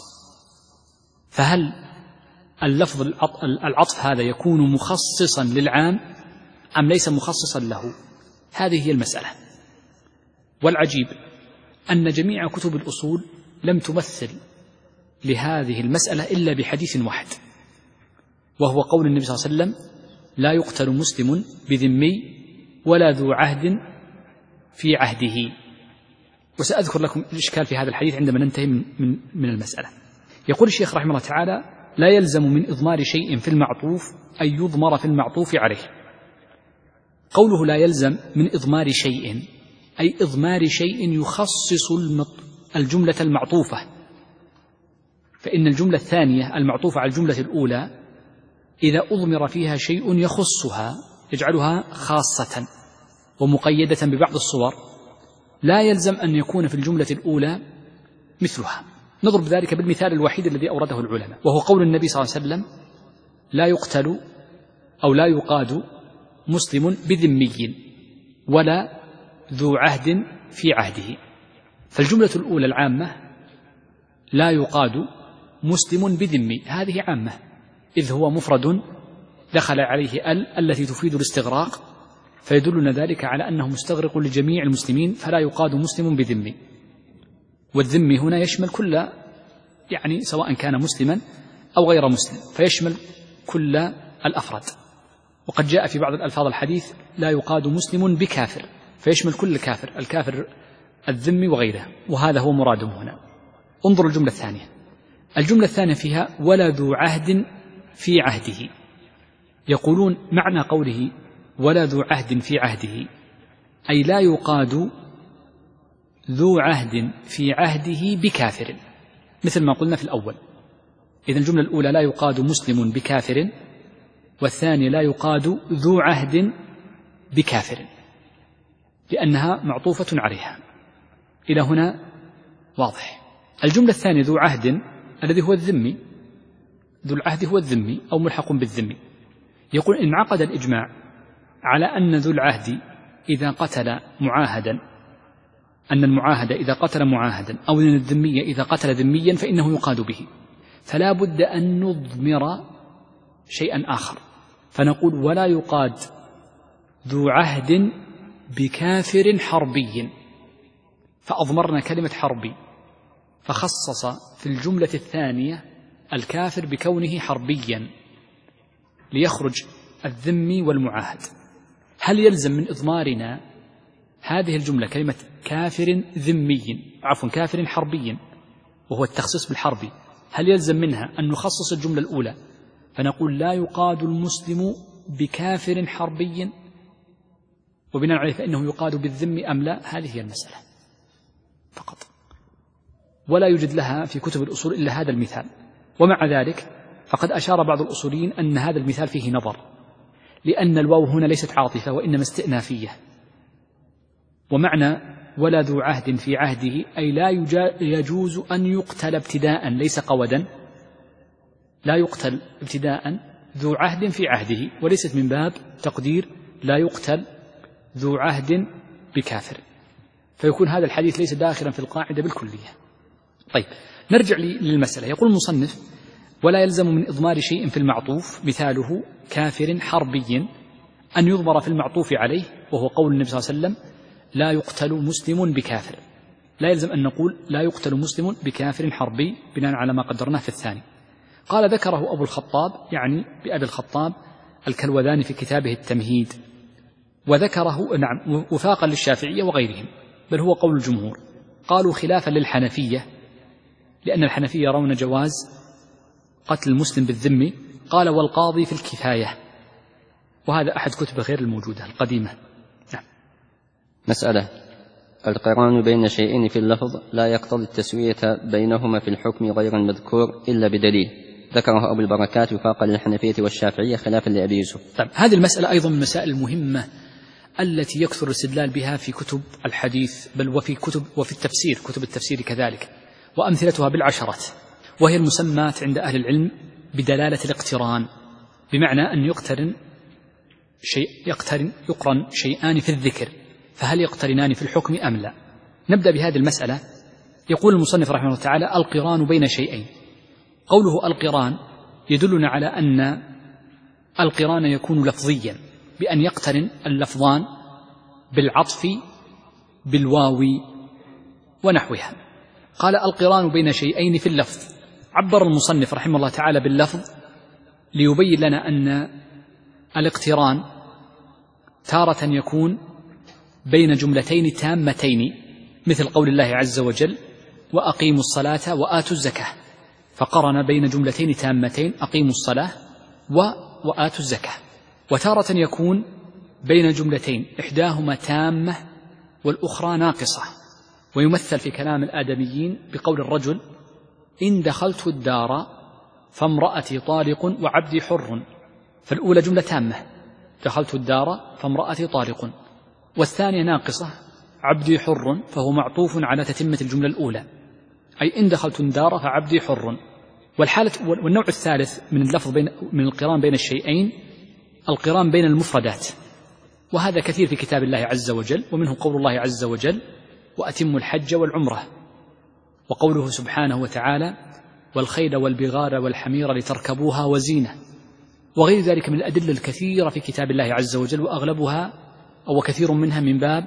فهل اللفظ العطف هذا يكون مخصصا للعام أم ليس مخصصا له؟ هذه هي المسألة. والعجيب أن جميع كتب الأصول لم تمثل لهذه المسألة إلا بحديث واحد، وهو قول النبي صلى الله عليه وسلم: لا يقتل مسلم بذمي ولا ذو عهد في عهده. وسأذكر لكم الإشكال في هذا الحديث عندما ننتهي من, من, من المسألة. يقول الشيخ رحمه الله تعالى: لا يلزم من إضمار شيء في المعطوف أن يضمر في المعطوف عليه. قوله لا يلزم من إضمار شيء أي إضمار شيء يخصص الجملة المعطوفة، فإن الجملة الثانية المعطوفة على الجملة الأولى إذا أضمر فيها شيء يخصها يجعلها خاصة ومقيدة ببعض الصور، لا يلزم أن يكون في الجملة الأولى مثلها. نضرب ذلك بالمثال الوحيد الذي أورده العلماء، وهو قول النبي صلى الله عليه وسلم: لا يقتل أو لا يقاد مسلم بذمي ولا ذو عهد في عهده. فالجملة الأولى العامة لا يقاد مسلم بذمي، هذه عامة إذ هو مفرد دخل عليه ال التي تفيد الاستغراق، فيدلنا ذلك على أنه مستغرق لجميع المسلمين، فلا يقاد مسلم بذمي. والذمي هنا يشمل كل، يعني سواء كان مسلما أو غير مسلم، فيشمل كل الأفراد. وقد جاء في بعض الألفاظ الحديث: لا يقاد مسلم بكافر، فيشمل كل الكافر، الكافر الذمي وغيره، وهذا هو مرادهم هنا. انظر الجملة الثانية. الجملة الثانية فيها: ولا ذو عهد في عهده. يقولون معنى قوله ولا ذو عهد في عهده أي لا يقاد ذو عهد في عهده بكافر، مثل ما قلنا في الأول. إذن الجملة الأولى لا يقاد مسلم بكافر، والثانية لا يقاد ذو عهد بكافر، لأنها معطوفة عليها. إلى هنا واضح. الجملة الثانية ذو عهد الذي هو الذمي، ذو العهد هو الذمي أو ملحق بالذمي. يقول إن عقد الإجماع على أن ذو العهد إذا قتل معاهدا، أن المعاهد إذا قتل معاهدا أو أن الذمي إذا قتل ذميا فإنه يقاد به، فلا بد أن نضمر شيئا آخر، فنقول ولا يقاد ذو عهد بكافر حربي، فأضمرنا كلمة حربي، فخصص في الجملة الثانية الكافر بكونه حربيا ليخرج الذمي والمعاهد. هل يلزم من إضمارنا هذه الجملة كلمة كافر ذمي، عفوا كافر حربي، وهو التخصيص بالحربي، هل يلزم منها أن نخصص الجملة الأولى فنقول لا يقاد المسلم بكافر حربي وبناء عليه فإنه يقاد بالذم أم لا؟ هذه هي المسألة فقط، ولا يوجد لها في كتب الأصول إلا هذا المثال. ومع ذلك فقد أشار بعض الأصوليين أن هذا المثال فيه نظر، لأن الواو هنا ليست عاطفة وإنما استئنافية، ومعنى ولا ذو عهد في عهده أي لا يجوز أن يقتل ابتداء ليس قودا، لا يقتل ابتداء ذو عهد في عهده، وليست من باب تقدير لا يقتل ذو عهد بكافر، فيكون هذا الحديث ليس داخلا في القاعدة بالكلية. طيب نرجع للمسألة. يقول المصنف ولا يلزم من إضمار شيء في المعطوف مثاله كافر حربي أن يضمر في المعطوف عليه، وهو قول النبي صلى الله عليه وسلم لا يقتل مسلم بكافر، لا يلزم أن نقول لا يقتل مسلم بكافر حربي بناء على ما قدرناه في الثاني. قال ذكره أبو الخطاب، يعني بأبي الخطاب الكلوذاني في كتابه التمهيد، وذكره نعم وفاقا للشافعية وغيرهم، بل هو قول الجمهور. قالوا خلافا للحنفية، لأن الحنفية يرون جواز قتل المسلم بالذم. قال والقاضي في الكفاية، وهذا أحد كتب غير الموجودة القديمة. نعم. مسألة: القران بين شيئين في اللفظ لا يقتضي التسوية بينهما في الحكم غير المذكور إلا بدليل، ذكره أبو البركات وفاق للحنفية والشافعية خلافا لأبي يوسف. طيب هذه المسألة أيضا من المسائل المهمة التي يكثر الاستدلال بها في كتب الحديث، بل وفي كتب وفي التفسير، كتب التفسير كذلك، وأمثلتها بالعشرات، وهي المسمات عند أهل العلم بدلالة الاقتران، بمعنى أن يقترن شيء يقترن يقرن شيئان في الذكر، فهل يقترنان في الحكم أم لا؟ نبدأ بهذه المسألة. يقول المصنف رحمه الله تعالى: القران بين شيئين. قوله القران يدلنا على أن القران يكون لفظيا بأن يقترن اللفظان بالعطف بالواو ونحوها. قال: القران بين شيئين في اللفظ. عبر المصنف رحمه الله تعالى باللفظ ليبين لنا أن الاقتران تارة يكون بين جملتين تامتين، مثل قول الله عز وجل: وأقيموا الصلاة وآتوا الزكاة، فقرن بين جملتين تامتين: أقيموا الصلاة وآتوا الزكاة. وتارة يكون بين جملتين إحداهما تامة والأخرى ناقصة، ويمثل في كلام الآدميين بقول الرجل: إن دخلت الدار فامرأتي طالق وعبدي حر. فالأولى جملة تامة: دخلت الدار فامرأتي طالق، والثانية ناقصة: عبدي حر، فهو معطوف على تتمة الجملة الأولى، أي إن دخلت الدار فعبدي حر. والحالة والنوع الثالث من اللفظ بين من القران بين الشيئين القران بين المفردات، وهذا كثير في كتاب الله عز وجل، ومنه قول الله عز وجل: وأتموا الحج والعمرة، وقوله سبحانه وتعالى: والخيل والبغال والحمير لتركبوها وزينة، وغير ذلك من الأدلة الكثيرة في كتاب الله عز وجل، وأغلبها أو كثير منها من باب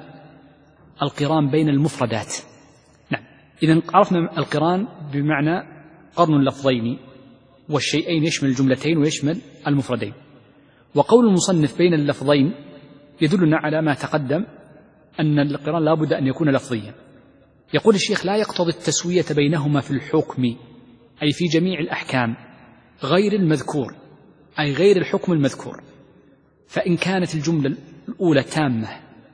القران بين المفردات. نعم، إذن عرفنا القران بمعنى قرن اللفظين، والشيئين يشمل الجملتين ويشمل المفردين. وقول المصنف بين اللفظين يدلنا على ما تقدم أن القران لا بد أن يكون لفظيا. يقول الشيخ: لا يقتضي التسوية بينهما في الحكم، أي في جميع الأحكام، غير المذكور، أي غير الحكم المذكور. فإن كانت الجملة الأولى تامة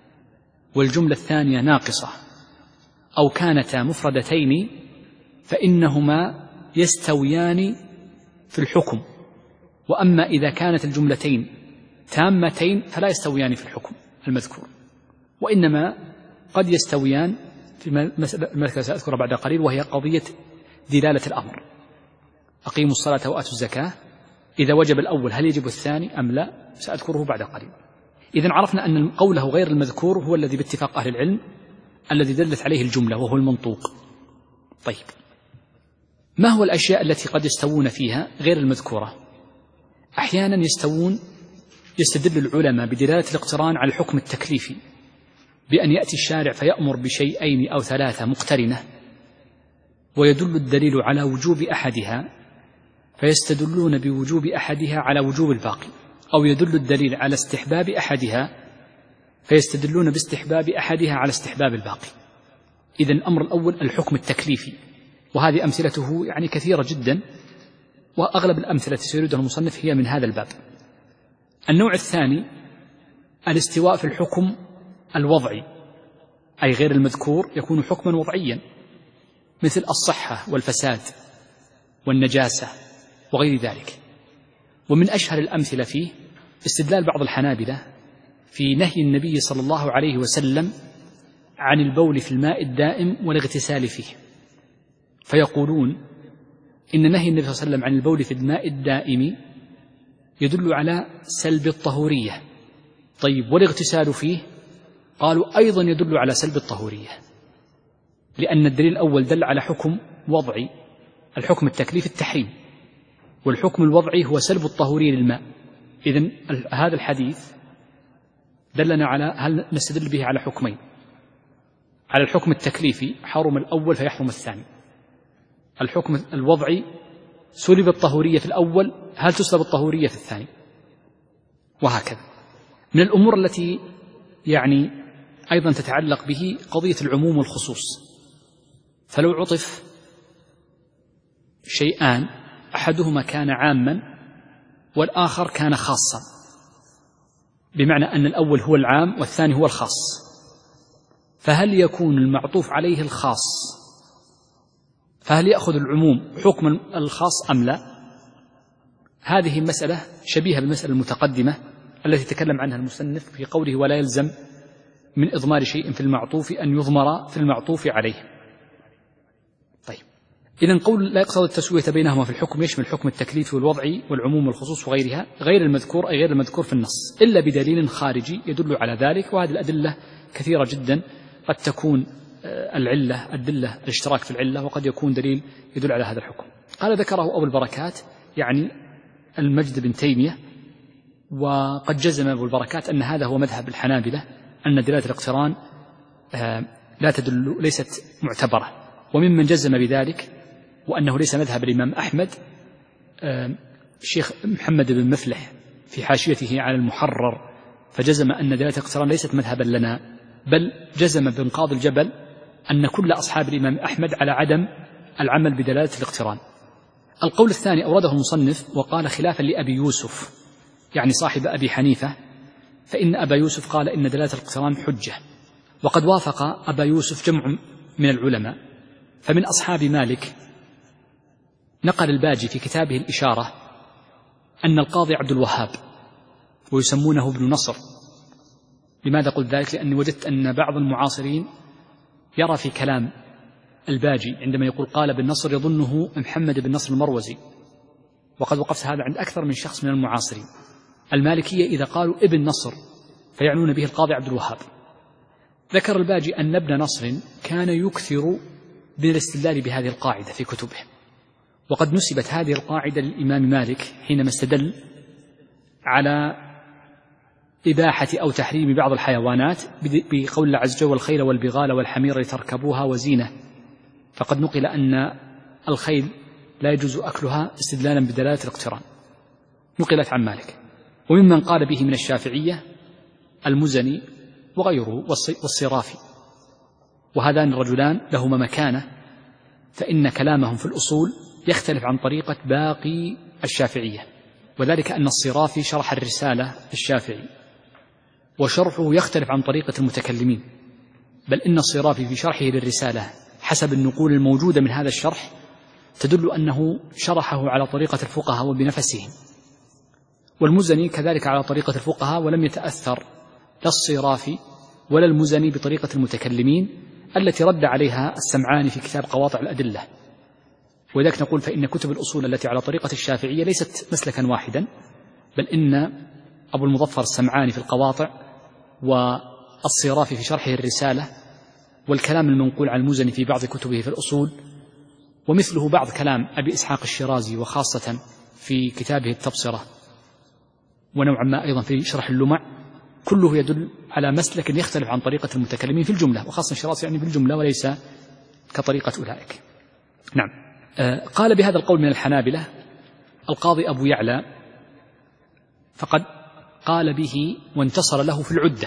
والجملة الثانية ناقصة، أو كانتا مفردتين، فإنهما يستويان في الحكم. وأما إذا كانت الجملتين تامتين فلا يستويان في الحكم المذكور، وإنما قد يستويان في مسألة سأذكر بعد قليل، وهي قضية دلالة الأمر: أقيموا الصلاة وآتوا الزكاة، إذا وجب الأول هل يجب الثاني أم لا؟ سأذكره بعد قليل. إذن عرفنا أن قوله غير المذكور هو الذي باتفاق أهل العلم الذي دلت عليه الجملة، وهو المنطوق. طيب، ما هو الأشياء التي قد يستوون فيها غير المذكورة؟ أحيانا يستوون يستدل العلماء بدلالة الاقتران على الحكم التكليفي، بأن يأتي الشارع فيأمر بشيئين أو ثلاثة مقترنة، ويدل الدليل على وجوب أحدها فيستدلون بوجوب أحدها على وجوب الباقي، أو يدل الدليل على استحباب أحدها فيستدلون باستحباب أحدها على استحباب الباقي. إذن الأمر الأول الحكم التكليفي، وهذه أمثلته يعني كثيرة جدا، وأغلب الأمثلة التي سيردها المصنف هي من هذا الباب. النوع الثاني الاستواء في الحكم الوضعي، أي غير المذكور يكون حكما وضعيا، مثل الصحة والفساد والنجاسة وغير ذلك. ومن أشهر الأمثلة فيه استدلال بعض الحنابلة في نهي النبي صلى الله عليه وسلم عن البول في الماء الدائم والاغتسال فيه، فيقولون إن نهي النبي صلى الله عليه وسلم عن البول في الماء الدائم يدل على سلب الطهورية. طيب، والاغتسال فيه؟ قالوا أيضا يدل على سلب الطهورية، لأن الدليل الأول دل على حكم وضعي، الحكم التكليف التحريم، والحكم الوضعي هو سلب الطهورية للماء. إذن هذا الحديث دلنا على هل نستدل به على حكمين: على الحكم التكليفي حرم الأول فيحرم الثاني، الحكم الوضعي سلب الطهورية في الأول هل تسلب الطهورية في الثاني، وهكذا. من الأمور التي يعني أيضا تتعلق به قضية العموم والخصوص، فلو عطف شيئان أحدهما كان عاما والآخر كان خاصا، بمعنى أن الأول هو العام والثاني هو الخاص، فهل يكون المعطوف عليه الخاص فهل يأخذ العموم حكم الخاص أم لا؟ هذه مسألة شبيهة بالمسألة المتقدمة التي تكلم عنها المصنف في قوله: ولا يلزم من إضمار شيء في المعطوف أن يضمر في المعطوف عليه. طيب، إذن قول لا يقتضي التسوية بينهما في الحكم يشمل الحكم التكليفي والوضعي والعموم والخصوص وغيرها، غير المذكور أي غير المذكور في النص، إلا بدليل خارجي يدل على ذلك. وهذه الأدلة كثيرة جدا، قد تكون العلة الدلة الاشتراك في العلة، وقد يكون دليل يدل على هذا الحكم. قال ذكره أبو البركات يعني المجد بن تيمية، وقد جزم أبو البركات أن هذا هو مذهب الحنابلة، أن دلالة الاقتران لا تدل ليست معتبرة. وممن جزم بذلك وأنه ليس مذهب الإمام أحمد الشيخ محمد بن مفلح في حاشيته على المحرر، فجزم أن دلالة الاقتران ليست مذهبا لنا، بل جزم بن قاضي الجبل أن كل أصحاب الإمام أحمد على عدم العمل بدلالة الاقتران. القول الثاني أورده المصنف وقال خلافا لأبي يوسف يعني صاحب أبي حنيفة، فإن أبا يوسف قال إن دلالة الاقتران حجة، وقد وافق أبا يوسف جمع من العلماء. فمن أصحاب مالك نقل الباجي في كتابه الإشارة أن القاضي عبد الوهاب ويسمونه ابن نصر. لماذا قلت ذلك؟ لأني وجدت أن بعض المعاصرين يرى في كلام الباجي عندما يقول قال ابن نصر يظنه محمد بن نصر المروزي، وقد وقفت هذا عند أكثر من شخص من المعاصرين. المالكية إذا قالوا ابن نصر فيعنون به القاضي عبد الوهاب. ذكر الباجي أن ابن نصر كان يكثر من الاستدلال بهذه القاعدة في كتبه، وقد نسبت هذه القاعدة للإمام مالك حينما استدل على إباحة أو تحريم بعض الحيوانات بقول الله عز وجل والخيل والبغال والحمير لتركبوها وزينة، فقد نقل أن الخيل لا يجوز أكلها استدلالا بدلالة الاقتران، نقلت عن مالك. وممن قال به من الشافعية المزني وغيره والصرافي، وهذان الرجلان لهما مكانة، فإن كلامهم في الأصول يختلف عن طريقة باقي الشافعية، وذلك أن الصرافي شرح الرسالة الشافعي وشرحه يختلف عن طريقة المتكلمين، بل إن الصرافي في شرحه للرسالة حسب النقول الموجودة من هذا الشرح تدل أنه شرحه على طريقة الفقهاء وبنفسهم، والمزني كذلك على طريقة الفقهاء، ولم يتأثر لا الصرافي ولا المزني بطريقة المتكلمين التي رد عليها السمعاني في كتاب قواطع الأدلة. ولذلك نقول فإن كتب الأصول التي على طريقة الشافعية ليست مسلكا واحدا، بل إن أبو المظفر السمعاني في القواطع والصرافي في شرحه الرسالة والكلام المنقول عن المزني في بعض كتبه في الأصول، ومثله بعض كلام أبي إسحاق الشيرازي وخاصة في كتابه التبصرة، ونوعا ما أيضا في شرح اللمع، كله يدل على مسلك يختلف عن طريقة المتكلمين في الجملة، وخاصة الشيرازي يعني في الجملة وليس كطريقة أولئك. نعم. آه قال بهذا القول من الحنابلة القاضي أبو يعلى، فقد قال به وانتصر له في العدة،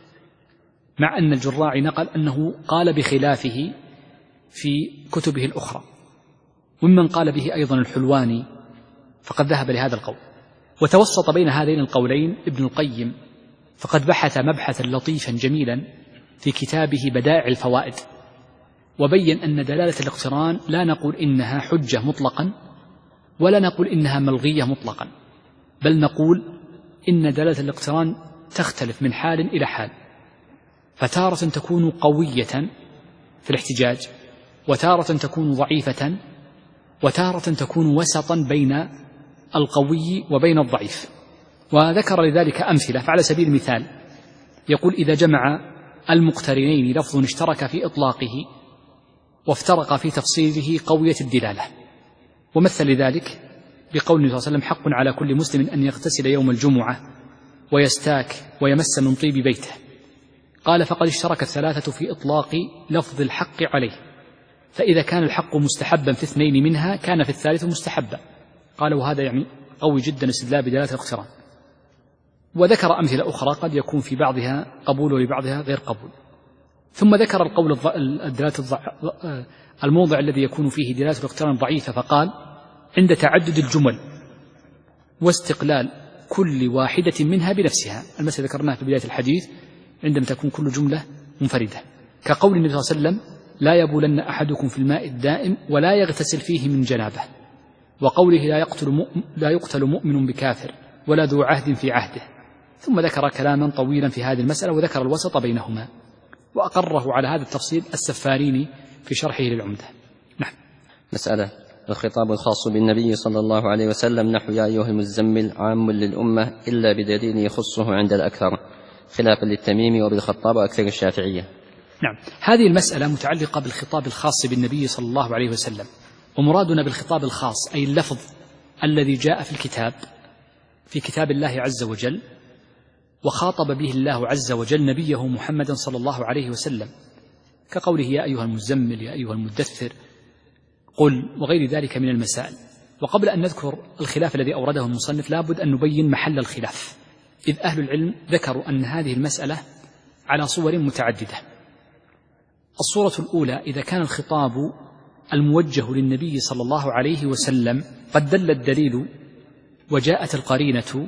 مع أن الجراعي نقل أنه قال بخلافه في كتبه الأخرى. ومن قال به أيضا الحلواني فقد ذهب لهذا القول. وتوسط بين هذين القولين ابن القيم، فقد بحث مبحثا لطيفا جميلا في كتابه بدائع الفوائد، وبين أن دلالة الاقتران لا نقول إنها حجة مطلقا ولا نقول إنها ملغية مطلقا، بل نقول إن دلالة الاقتران تختلف من حال إلى حال، فتارة تكون قوية في الاحتجاج، وتارة تكون ضعيفة، وتارة تكون وسطا بين القوي وبين الضعيف. وذكر لذلك أمثلة، فعلى سبيل المثال يقول إذا جمع المقترنين لفظ اشترك في إطلاقه وافترق في تفصيله قوية الدلالة، ومثل ذلك بقول النبي صلى الله عليه وسلم حق على كل مسلم أن يغتسل يوم الجمعة ويستاك ويمس من طيب بيته. قال فقد اشترك الثلاثة في إطلاق لفظ الحق عليه، فإذا كان الحق مستحبا في اثنين منها كان في الثالث مستحبا. قال وهذا يعني قوي جدا استدلال بدلالة الاقتران. وذكر أمثلة أخرى قد يكون في بعضها قبول ولبعضها غير قبول. ثم ذكر القول الدلالة الموضع الذي يكون فيه دلالة الاقتران ضعيفة، فقال عند تعدد الجمل واستقلال كل واحدة منها بنفسها، المسألة ذكرناها في بداية الحديث عندما تكون كل جملة منفردة، كقول النبي صلى الله عليه وسلم لا يبولن أحدكم في الماء الدائم ولا يغتسل فيه من جنابه، وقوله لا يقتل مؤمن, لا يقتل مؤمن بكافر ولا ذو عهد في عهده. ثم ذكر كلاما طويلا في هذه المسألة وذكر الوسط بينهما، وأقره على هذا التفصيل السفاريني في شرحه للعمدة. نعم. مسألة الخطاب الخاص بالنبي صلى الله عليه وسلم نحو يا أيها المزمل عام للأمة إلا بدليل يخصه عند الأكثر، خلافا للتميمي وبالخطاب وأكثر الشافعية. نعم، هذه المسألة متعلقة بالخطاب الخاص بالنبي صلى الله عليه وسلم، ومرادنا بالخطاب الخاص أي اللفظ الذي جاء في الكتاب في كتاب الله عز وجل وخاطب به الله عز وجل نبيه محمدا صلى الله عليه وسلم، كقوله يا أيها المزمل يا أيها المدثر قل وغير ذلك من المسائل. وقبل أن نذكر الخلاف الذي أورده المصنف لابد أن نبين محل الخلاف، إذ أهل العلم ذكروا أن هذه المسألة على صور متعددة. الصورة الأولى إذا كان الخطاب الموجه للنبي صلى الله عليه وسلم قد دل الدليل وجاءت القرينة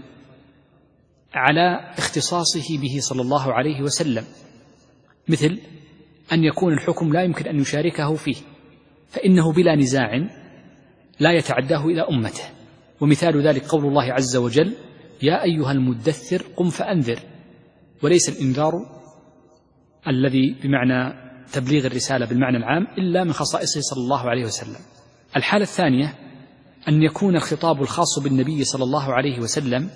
على اختصاصه به صلى الله عليه وسلم، مثل أن يكون الحكم لا يمكن أن يشاركه فيه فإنه بلا نزاع لا يتعداه إلى أمته، ومثال ذلك قول الله عز وجل يا أيها المدثر قم فأنذر، وليس الإنذار الذي بمعنى تبليغ الرسالة بالمعنى العام إلا من خصائصه صلى الله عليه وسلم. الحالة الثانية أن يكون الخطاب الخاص بالنبي صلى الله عليه وسلم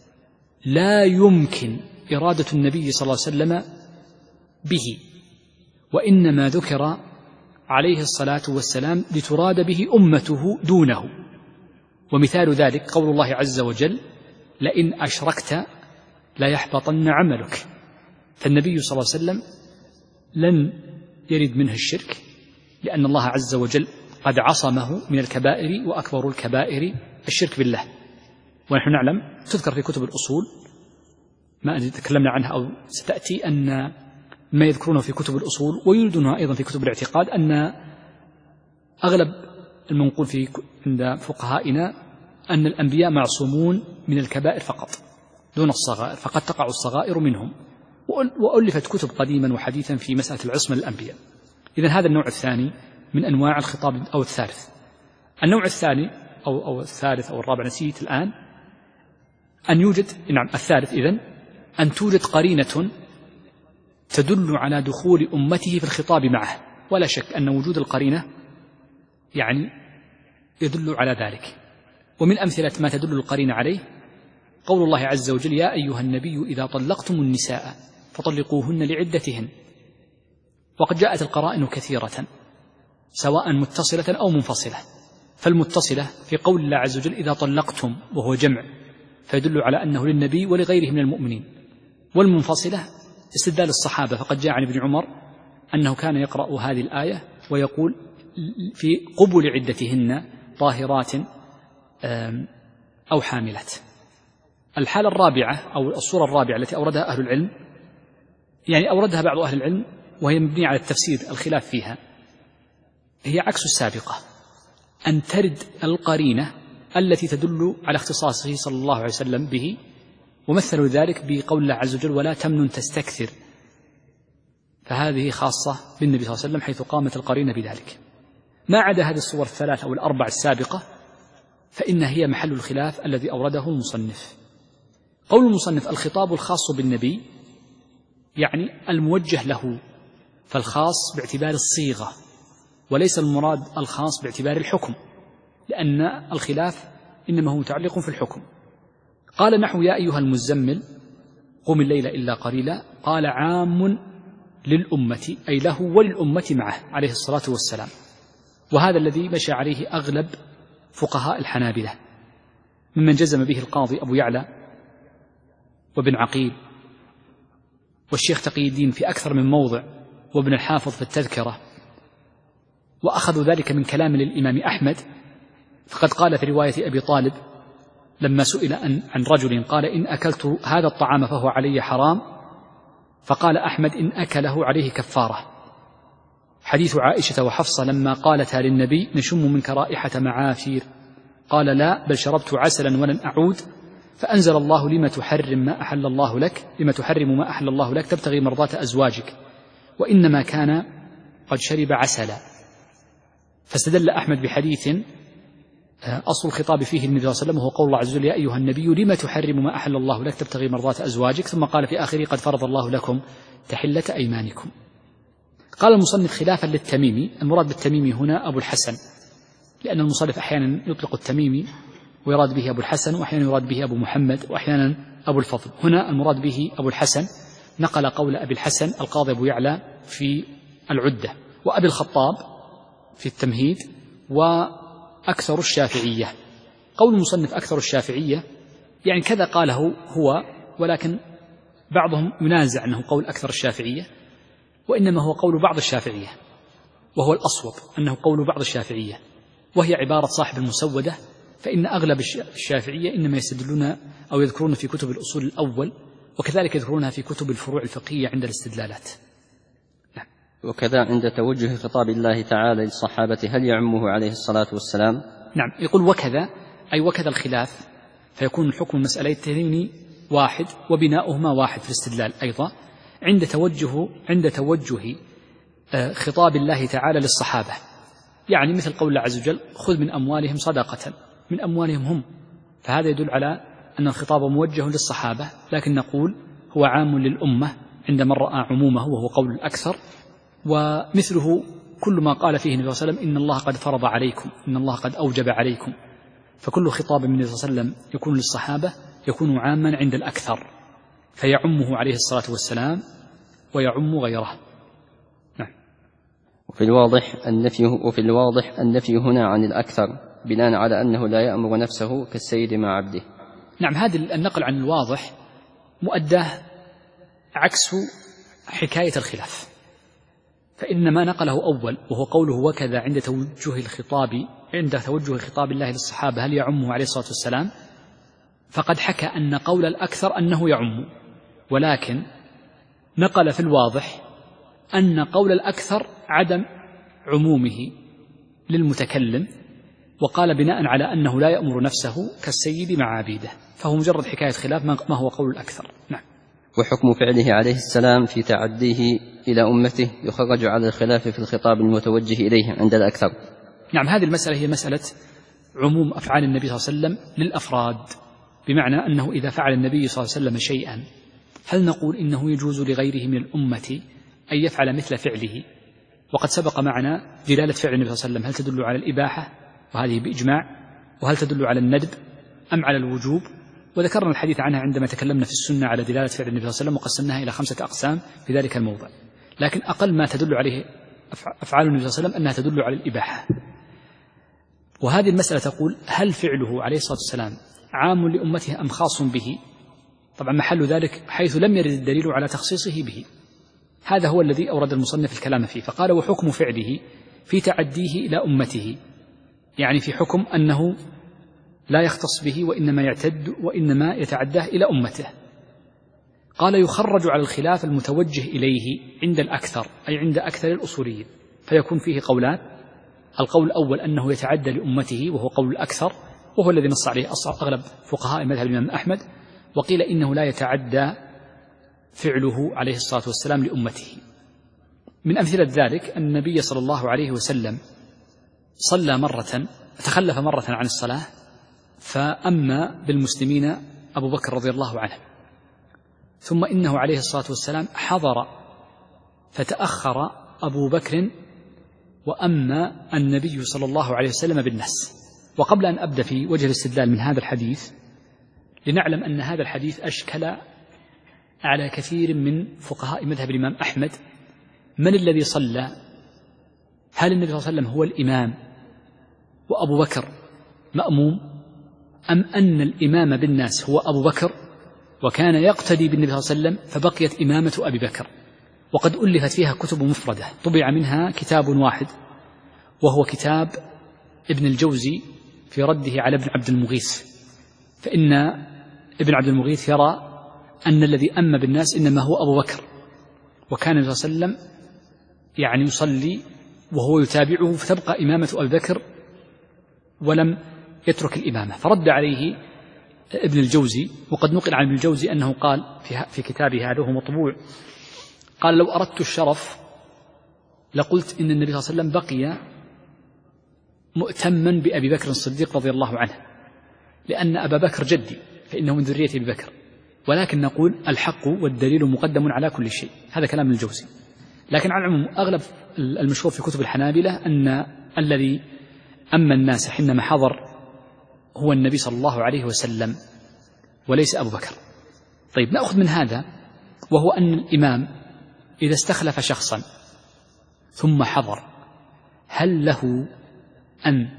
لا يمكن إرادة النبي صلى الله عليه وسلم به، وإنما ذكر عليه الصلاة والسلام لتراد به أمته دونه، ومثال ذلك قول الله عز وجل لئن أشركت لا يحبطن عملك، فالنبي صلى الله عليه وسلم لن يرد منه الشرك لأن الله عز وجل قد عصمه من الكبائر، وأكبر الكبائر الشرك بالله. ونحن نعلم تذكر في كتب الأصول ما تكلمنا عنها أو ستأتي أن ما يذكرونه في كتب الأصول ويردونها أيضا في كتب الاعتقاد أن أغلب المنقول في عند فقهائنا أن الأنبياء معصومون من الكبائر فقط دون الصغائر، فقد تقع الصغائر منهم، وألفت كتب قديما وحديثا في مسألة العصمة للأنبياء. إذن هذا النوع الثاني من أنواع الخطاب أو الثالث. النوع الثاني أو, أو الثالث أو الرابع نسيت الآن أن يوجد نعم الثالث إذن أن توجد قرينة تدل على دخول أمته في الخطاب معه، ولا شك أن وجود القرينة يعني يدل على ذلك. ومن أمثلة ما تدل القرينة عليه قول الله عز وجل يا أيها النبي إذا طلقتم النساء فطلقوهن لعدتهن، وقد جاءت القرائن كثيرة سواء متصلة أو منفصلة، فالمتصلة في قول الله عز وجل إذا طلقتم وهو جمع فيدل على أنه للنبي ولغيره من المؤمنين، والمنفصلة استدلال الصحابة، فقد جاء عن ابن عمر أنه كان يقرأ هذه الآية ويقول في قبل عدتهن طاهرات أو حاملات. الحالة الرابعة أو الصورة الرابعة التي أوردها أهل العلم يعني أوردها بعض أهل العلم وهي مبنية على التفسير الخلاف فيها، هي عكس السابقة، أن ترد القرينة التي تدل على اختصاصه صلى الله عليه وسلم به، ومثلوا ذلك بقول الله عز وجل ولا تمنن تستكثر، فهذه خاصة بالنبي صلى الله عليه وسلم حيث قامت القرينة بذلك. ما عدا هذه الصور الثلاث أو الأربع السابقة فإنها هي محل الخلاف الذي أورده المصنف. قول المصنف الخطاب الخاص بالنبي يعني الموجه له، فالخاص باعتبار الصيغة وليس المراد الخاص باعتبار الحكم، لأن الخلاف إنما هو متعلق في الحكم. قال نحو يا أيها المزمل قم الليل إلا قليلا، قال عام للأمة أي له وللأمة معه عليه الصلاة والسلام، وهذا الذي مشى عليه أغلب فقهاء الحنابلة ممن جزم به القاضي أبو يعلى وابن عقيل والشيخ تقي الدين في أكثر من موضع وابن الحافظ في التذكرة، وأخذوا ذلك من كلام للإمام أحمد، فقد قال في رواية أبي طالب لما سئل عن رجل قال إن أكلت هذا الطعام فهو علي حرام، فقال أحمد إن أكله عليه كفارة. حديث عائشة وحفصة لما قالتا للنبي نشم منك رائحة معافير، قال لا بل شربت عسلا ولن أعود، فأنزل الله لما تحرم ما أحل الله لك لما تحرم ما أحل الله لك تبتغي مرضات أزواجك، وإنما كان قد شرب عسلا. فاستدل أحمد بحديث أصل الخطاب فيه النبي صلى الله عليه وسلم وهو قول الله عز وجل يا أيها النبي لما تحرم ما أحل الله لك تبتغي مرضات أزواجك، ثم قال في آخره قد فرض الله لكم تحلة أيمانكم. قال المصنف خلافا للتميمي، المراد بالتميمي هنا أبو الحسن، لأن المصنف أحيانا يطلق التميمي ويراد به أبو الحسن، وأحيانا يراد به أبو محمد، وأحيانا أبو الفضل. هنا المراد به أبو الحسن، نقل قول أبي الحسن القاضي أبو يعلى في العدة، وأبي الخطاب في التمهيد، وأكثر الشافعية. قول المصنف أكثر الشافعية يعني كذا قاله هو، ولكن بعضهم ينازع أنه قول أكثر الشافعية، وإنما هو قول بعض الشافعية، وهو الأصوب أنه قول بعض الشافعية، وهي عبارة صاحب المسودة، فإن أغلب الشافعية إنما يستدلون أو يذكرون في كتب الأصول الأول، وكذلك يذكرونها في كتب الفروع الفقهية عند الاستدلالات. نعم. وكذا عند توجه خطاب الله تعالى للصحابة هل يعمه عليه الصلاة والسلام؟ نعم، يقول وكذا أي وكذا الخلاف، فيكون حكم المسألتين واحد وبناؤهما واحد في الاستدلال أيضا عند توجه عند توجه خطاب الله تعالى للصحابة، يعني مثل قول الله عز وجل خذ من أموالهم صدقة، من أموالهم هم، فهذا يدل على أن الخطاب موجه للصحابة، لكن نقول هو عام للأمة عندما رأى عمومه وهو قول الأكثر. ومثله كل ما قال فيه النبي صلى الله عليه وسلم إن الله قد فرض عليكم، إن الله قد أوجب عليكم، فكل خطاب من النبي صلى الله عليه وسلم يكون للصحابة يكون عاما عند الأكثر، فيعمه عليه الصلاة والسلام ويعم غيره. نعم. وفي الواضح النفي وفي الواضح النفي هنا عن الأكثر بناء على أنه لا يأمر نفسه كالسيد مع عبده. نعم، هذا النقل عن الواضح مؤداه عكس حكاية الخلاف، فإن ما نقله أول وهو قوله وكذا عند توجه الخطاب عند توجه خطاب الله للصحابة هل يعمه عليه الصلاة والسلام، فقد حكى أن قول الأكثر أنه يعم، ولكن نقل في الواضح أن قول الأكثر عدم عمومه للمتكلم، وقال بناء على أنه لا يأمر نفسه كالسيد مع عبيده، فهو مجرد حكاية خلاف ما هو قول الأكثر. نعم. وحكم فعله عليه السلام في تعديه إلى أمته يخرج على الخلاف في الخطاب المتوجه إليه عند الأكثر. نعم، هذه المسألة هي مسألة عموم أفعال النبي صلى الله عليه وسلم للأفراد، بمعنى أنه إذا فعل النبي صلى الله عليه وسلم شيئا هل نقول إنه يجوز لغيره من الأمة أن يفعل مثل فعله؟ وقد سبق معنا دلالة فعل النبي صلى الله عليه وسلم هل تدل على الإباحة وهذه بإجماع، وهل تدل على الندب أم على الوجوب، وذكرنا الحديث عنها عندما تكلمنا في السنة على دلالة فعل النبي صلى الله عليه وسلم وقسمناها إلى خمسة أقسام في ذلك الموضع، لكن أقل ما تدل عليه أفعال النبي صلى الله عليه وسلم أنها تدل على الإباحة. وهذه المسألة تقول هل فعله عليه الصلاة والسلام عام لأمته أم خاص به؟ طبعا محل ذلك حيث لم يرد الدليل على تخصيصه به، هذا هو الذي أورد المصنف الكلام فيه، فقال وحكم فعله في تعديه إلى أمته، يعني في حكم أنه لا يختص به وإنما يعتد وإنما يتعداه إلى أمته. قال يخرج على الخلاف المتوجه إليه عند الأكثر أي عند أكثر الأصوليين، فيكون فيه قولان، القول الأول أنه يتعدى لأمته وهو قول الأكثر وهو الذي نص عليه أغلب فقهاء مذهب الإمام أحمد، وقيل إنه لا يتعدى فعله عليه الصلاة والسلام لأمته. من أمثلة ذلك أن النبي صلى الله عليه وسلم صلى مرة تخلف مرة عن الصلاة فأمى بالمسلمين أبو بكر رضي الله عنه، ثم إنه عليه الصلاة والسلام حضر فتأخر أبو بكر وأمى النبي صلى الله عليه وسلم بالناس. وقبل أن أبدأ في وجه الاستدلال من هذا الحديث لنعلم أن هذا الحديث أشكل على كثير من فقهاء مذهب الإمام أحمد، من الذي صلى؟ هل النبي صلى الله عليه وسلم هو الإمام وأبو بكر مأموم، أم أن الإمام بالناس هو أبو بكر وكان يقتدي بالنبي صلى الله عليه وسلم فبقيت إمامة أبي بكر؟ وقد ألفت فيها كتب مفردة، طبع منها كتاب واحد وهو كتاب ابن الجوزي في رده على ابن عبد المغيث، فإن ابن عبد المغيث يرى أن الذي أم بالناس إنما هو أبو بكر، وكان النبي صلى الله عليه وسلم يعني يصلي وهو يتابعه فتبقى إمامة أبي بكر ولم يترك الإمامة، فرد عليه ابن الجوزي. وقد نقل عن ابن الجوزي أنه قال في كتابه هذا وهو مطبوع، قال لو أردت الشرف لقلت إن النبي صلى الله عليه وسلم بقي مؤتما بأبي بكر الصديق رضي الله عنه، لأن أبا بكر جدي فإنه من ذرية أبي بكر، ولكن نقول الحق والدليل مقدم على كل شيء. هذا كلام ابن الجوزي. لكن على العموم أغلب المشهور في كتب الحنابلة أن الذي أما الناس حينما حضر هو النبي صلى الله عليه وسلم وليس أبو بكر. طيب نأخذ من هذا وهو أن الإمام إذا استخلف شخصا ثم حضر، هل له أن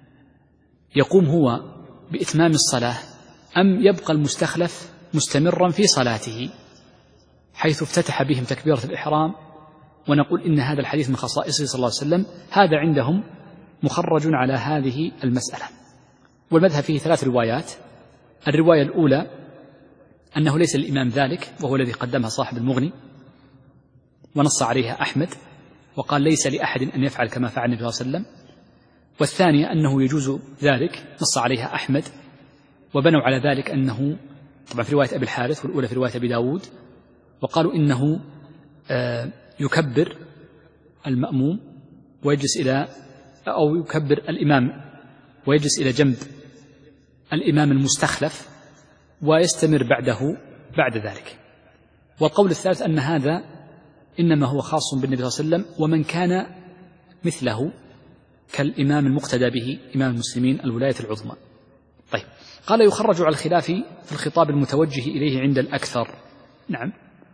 يقوم هو بإتمام الصلاة أم يبقى المستخلف مستمرا في صلاته حيث افتتح بهم تكبيرة الإحرام؟ ونقول إن هذا الحديث من خصائصه صلى الله عليه وسلم. هذا عندهم مخرج على هذه المسألة. والمذهب فيه ثلاث روايات. الرواية الأولى أنه ليس للإمام ذلك، وهو الذي قدمها صاحب المغني ونص عليها أحمد وقال ليس لأحد أن يفعل كما فعل النبي صلى الله عليه وسلم. والثانية أنه يجوز ذلك، نص عليها أحمد وبنوا على ذلك أنه طبعا في رواية أبي الحارث، والأولى في رواية أبي داود، وقالوا إنه يكبر المأموم ويجلس إلى أو يكبر الإمام ويجلس إلى جنب الإمام المستخلف ويستمر بعده بعد ذلك. والقول الثالث أن هذا إنما هو خاص بالنبي صلى الله عليه وسلم ومن كان مثله كالإمام المقتدى به إمام المسلمين الولاية العظمى. طيب، قال يخرج على الخلاف في الخطاب المتوجه إليه عند الأكثر. نعم،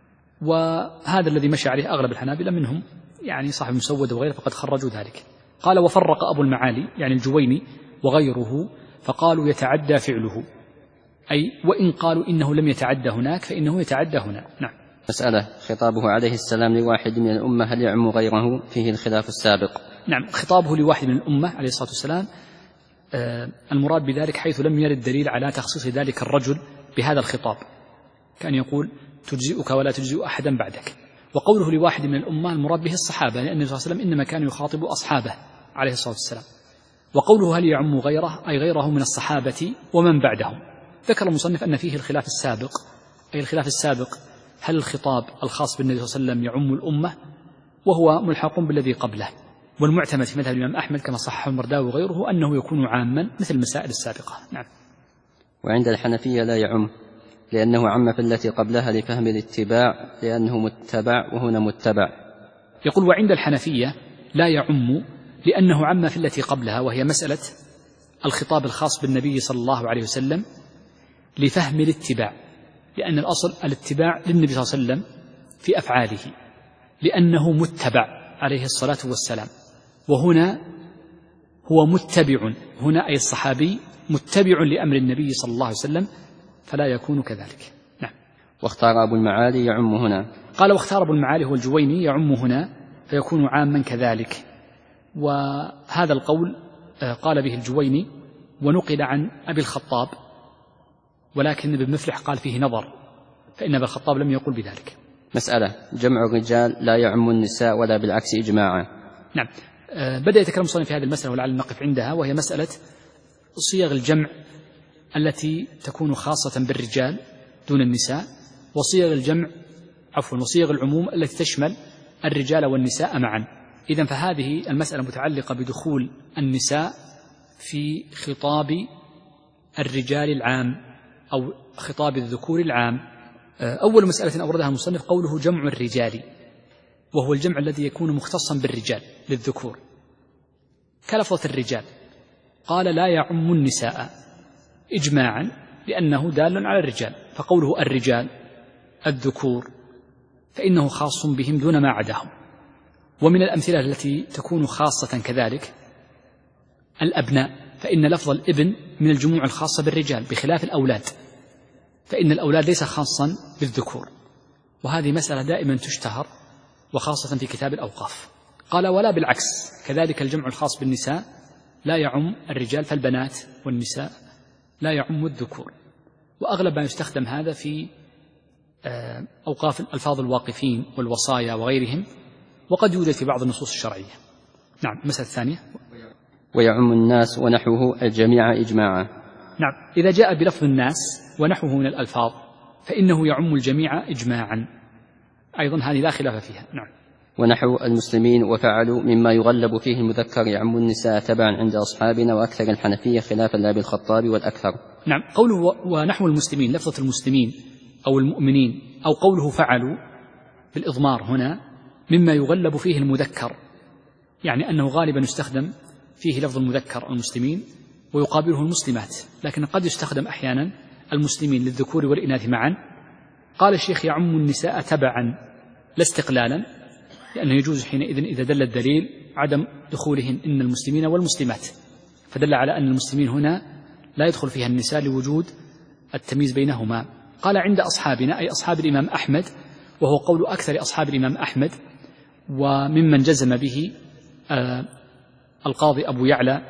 وهذا الذي مشى عليه أغلب الحنابلة، منهم يعني صاحب المسود وغيره فقد خرجوا ذلك. قال وفرق أبو المعالي يعني الجويني وغيره فقالوا يتعدى فعله، أي وإن قالوا إنه لم يتعدى هناك فإنه يتعدى هنا. نعم. مسألة خطابه عليه السلام لواحد من الأمة هل يعم غيره؟ فيه الخلاف السابق. نعم، خطابه لواحد من الأمة عليه الصلاة والسلام آه المراد بذلك حيث لم يرد دليل على تخصيص ذلك الرجل بهذا الخطاب، كان يقول تجزئك ولا تجزئ أحدا بعدك. وقوله لواحد من الأمة المراد به الصحابة، لأن النبي صلى الله عليه وسلم إنما كان يخاطب أصحابه عليه الصلاة والسلام. وقوله هل يعم غيره أي غيره من الصحابة ومن بعدهم. ذكر المصنف أن فيه الخلاف السابق، أي الخلاف السابق هل الخطاب الخاص بالنبي صلى الله عليه وسلم يعم الأمة، وهو ملحق بالذي قبله. والمعتمد في مذهب الإمام أحمد كما صححه المرداوي وغيره أنه يكون عاما مثل المسائل السابقة. نعم. وعند الحنفية لا يعم لأنه عم في التي قبلها لفهم الاتباع لأنه متبع وهنا متبع. يقول وعند الحنفية لا يعم لأنه عم في التي قبلها، وهي مسألة الخطاب الخاص بالنبي صلى الله عليه وسلم لفهم الاتباع، لأن الأصل الاتباع للنبي صلى الله عليه وسلم في أفعاله لأنه متبع عليه الصلاة والسلام، وهنا هو متبع، هنا أي الصحابي متبع لأمر النبي صلى الله عليه وسلم فلا يكون كذلك. نعم. واختار أبو المعالي يعم هنا. قال واختار أبو المعالي هو الجويني يعم هنا فيكون عاما كذلك. وهذا القول قال به الجويني ونقل عن أبي الخطاب، ولكن ابن مفلح قال فيه نظر، فإن أبا الخطاب لم يقل بذلك. مسألة جمع الرجال لا يعم النساء ولا بالعكس إجماعا. نعم. بدأ يتكلم صلى في هذه المسألة ولعل نقف عندها، وهي مسألة صيغ الجمع التي تكون خاصة بالرجال دون النساء، وصيغ الجمع عفوا وصيغ العموم التي تشمل الرجال والنساء معا. إذن فهذه المسألة متعلقة بدخول النساء في خطاب الرجال العام أو خطاب الذكور العام. أول مسألة أوردها المصنف قوله جمع الرجال، وهو الجمع الذي يكون مختصا بالرجال للذكور كلفظة الرجال. قال لا يعم النساء إجماعا لأنه دال على الرجال، فقوله الرجال الذكور فإنه خاص بهم دون ما عداهم. ومن الأمثلة التي تكون خاصة كذلك الأبناء، فإن لفظ الابن من الجموع الخاصة بالرجال بخلاف الأولاد، فإن الأولاد ليس خاصا بالذكور، وهذه مسألة دائما تشتهر وخاصة في كتاب الأوقاف. قال ولا بالعكس، كذلك الجمع الخاص بالنساء لا يعم الرجال، فالبنات والنساء لا يعم الذكور. وأغلب ما يستخدم هذا في أوقاف ألفاظ الواقفين والوصايا وغيرهم، وقد يوجد في بعض النصوص الشرعية. نعم. المسألة الثانية ويعم الناس ونحوه الجميع إجماعا. نعم. إذا جاء بلفظ الناس ونحوه من الألفاظ فإنه يعم الجميع إجماعا، أيضا هذه لا خلاف فيها. نعم. ونحو المسلمين وفعلوا مما يغلب فيه المذكر يعم النساء تبعا عند أصحابنا وأكثر الحنفية خلافا لأبي الخطاب والأكثر. نعم. قوله ونحو المسلمين، لفظة المسلمين أو المؤمنين، أو قوله فعلوا بالإضمار هنا مما يغلب فيه المذكر، يعني أنه غالبا يستخدم فيه لفظ المذكر المسلمين ويقابله المسلمات، لكن قد يستخدم أحيانا المسلمين للذكور والإناث معا. قال الشيخ يعم النساء تبعا لا استقلالا، لأنه يجوز حينئذ إذا دل الدليل عدم دخولهن إن المسلمين والمسلمات، فدل على أن المسلمين هنا لا يدخل فيها النساء لوجود التمييز بينهما. قال عند أصحابنا أي أصحاب الإمام أحمد، وهو قول أكثر أصحاب الإمام أحمد، وممن جزم به آه القاضي أبو يعلى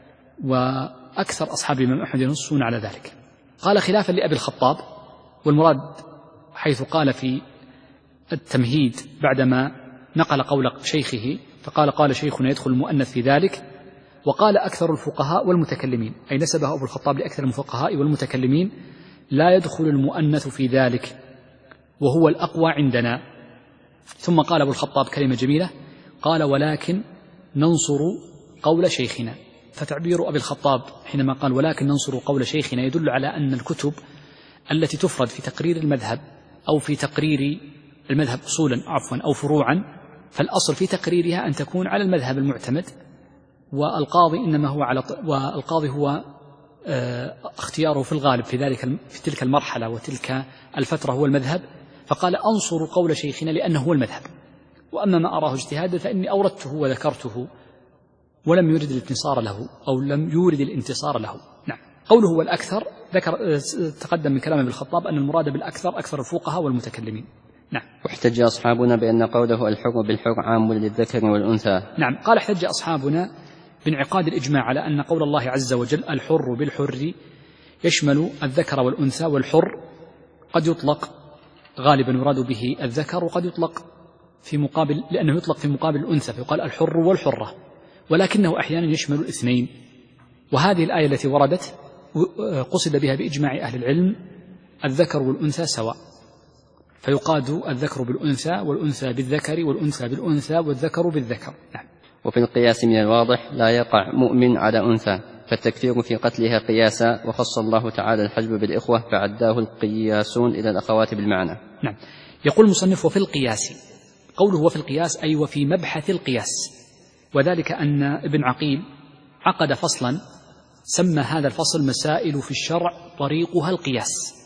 وأكثر أصحاب الإمام أحمد ينصون على ذلك. قال خلافا لأبي الخطاب، والمراد حيث قال في التمهيد بعدما نقل قول شيخه فقال قال شيخنا يدخل المؤنث في ذلك، وقال أكثر الفقهاء والمتكلمين، أي نسبه أبو الخطاب لأكثر الفقهاء والمتكلمين، لا يدخل المؤنث في ذلك وهو الأقوى عندنا. ثم قال أبو الخطاب كلمة جميلة، قال ولكن ننصر قول شيخنا. فتعبير أبي الخطاب حينما قال ولكن ننصر قول شيخنا يدل على أن الكتب التي تفرد في تقرير المذهب أو في تقرير المذهب أصولا عفوا أو فروعا، فالأصل في تقريرها أن تكون على المذهب المعتمد، والقاضي إنما هو على والقاضي هو اختياره في الغالب في ذلك في تلك المرحلة وتلك الفترة هو المذهب. فقال أنصر قول شيخنا لأنه هو المذهب، وأما ما أراه اجتهادا فإني أوردته وذكرته ولم يرد الانتصار له أو لم يورد الانتصار له. نعم. قوله هو الأكثر ذكر تقدم من كلام ابن الخطاب أن المراد بالأكثر أكثر الفقهاء والمتكلمين. نعم. واحتج أصحابنا بأن قوله الحر بالحر عام للذكر والأنثى. نعم. قال احتج أصحابنا بانعقاد الإجماع على أن قول الله عز وجل الحر بالحر يشمل الذكر والأنثى، والحر قد يطلق غالبا يراد به الذكر، وقد يطلق في مقابل لأنه يطلق في مقابل الأنثى فيقال الحر والحرة، ولكنه أحيانا يشمل الاثنين. وهذه الآية التي وردت قصد بها بإجماع أهل العلم الذكر والأنثى سواء، فيقاد الذكر بالأنثى والأنثى بالذكر والأنثى بالأنثى والذكر بالذكر. نعم. وفي القياس من الواضح لا يقع مؤمن على أنثى، فالتكفير في قتلها قياسا، وخص الله تعالى الحجب بالإخوة فعداه القياسون إلى الأخوات بالمعنى. نعم. يقول المصنف وفي القياس، قوله وفي القياس أي وفي مبحث القياس، وذلك أن ابن عقيل عقد فصلا سمى هذا الفصل مسائل في الشرع طريقها القياس،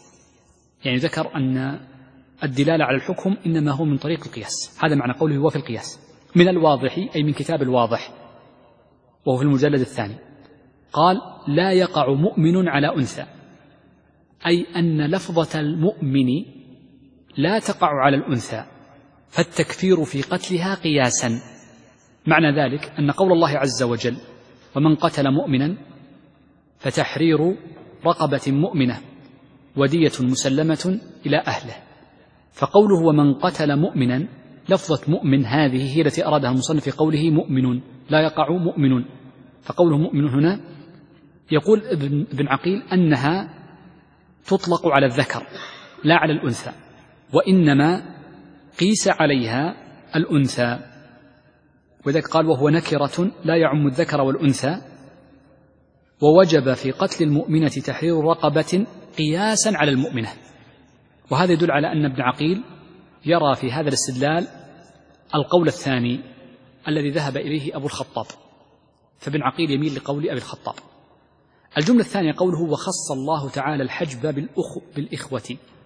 يعني ذكر أن الدلالة على الحكم إنما هو من طريق القياس. هذا معنى قوله وفي القياس. من الواضح أي من كتاب الواضح وهو في المجلد الثاني، قال لا يقع مؤمن على أنثى، أي أن لفظة المؤمن لا تقع على الأنثى، فالتكفير في قتلها قياسا. معنى ذلك أن قول الله عز وجل ومن قتل مؤمنا فتحرير رقبة مؤمنة ودية مسلمة إلى أهله، فقوله ومن قتل مؤمنا لفظة مؤمن هذه هي التي أرادها المصنف في قوله مؤمن لا يقع مؤمن، فقوله مؤمن هنا يقول ابن عقيل أنها تطلق على الذكر لا على الأنثى، وإنما قيس عليها الأنثى، وذلك قال وهو نكرة لا يعم الذكر والأنثى، ووجب في قتل المؤمنة تحرير رقبة قياسا على المؤمنة. وهذا يدل على أن ابن عقيل يرى في هذا الاستدلال القول الثاني الذي ذهب إليه أبو الخطاب، فابن عقيل يميل لقول أبي الخطاب. الجملة الثانية قوله وخص الله تعالى الحجب بالأخ بالإخوة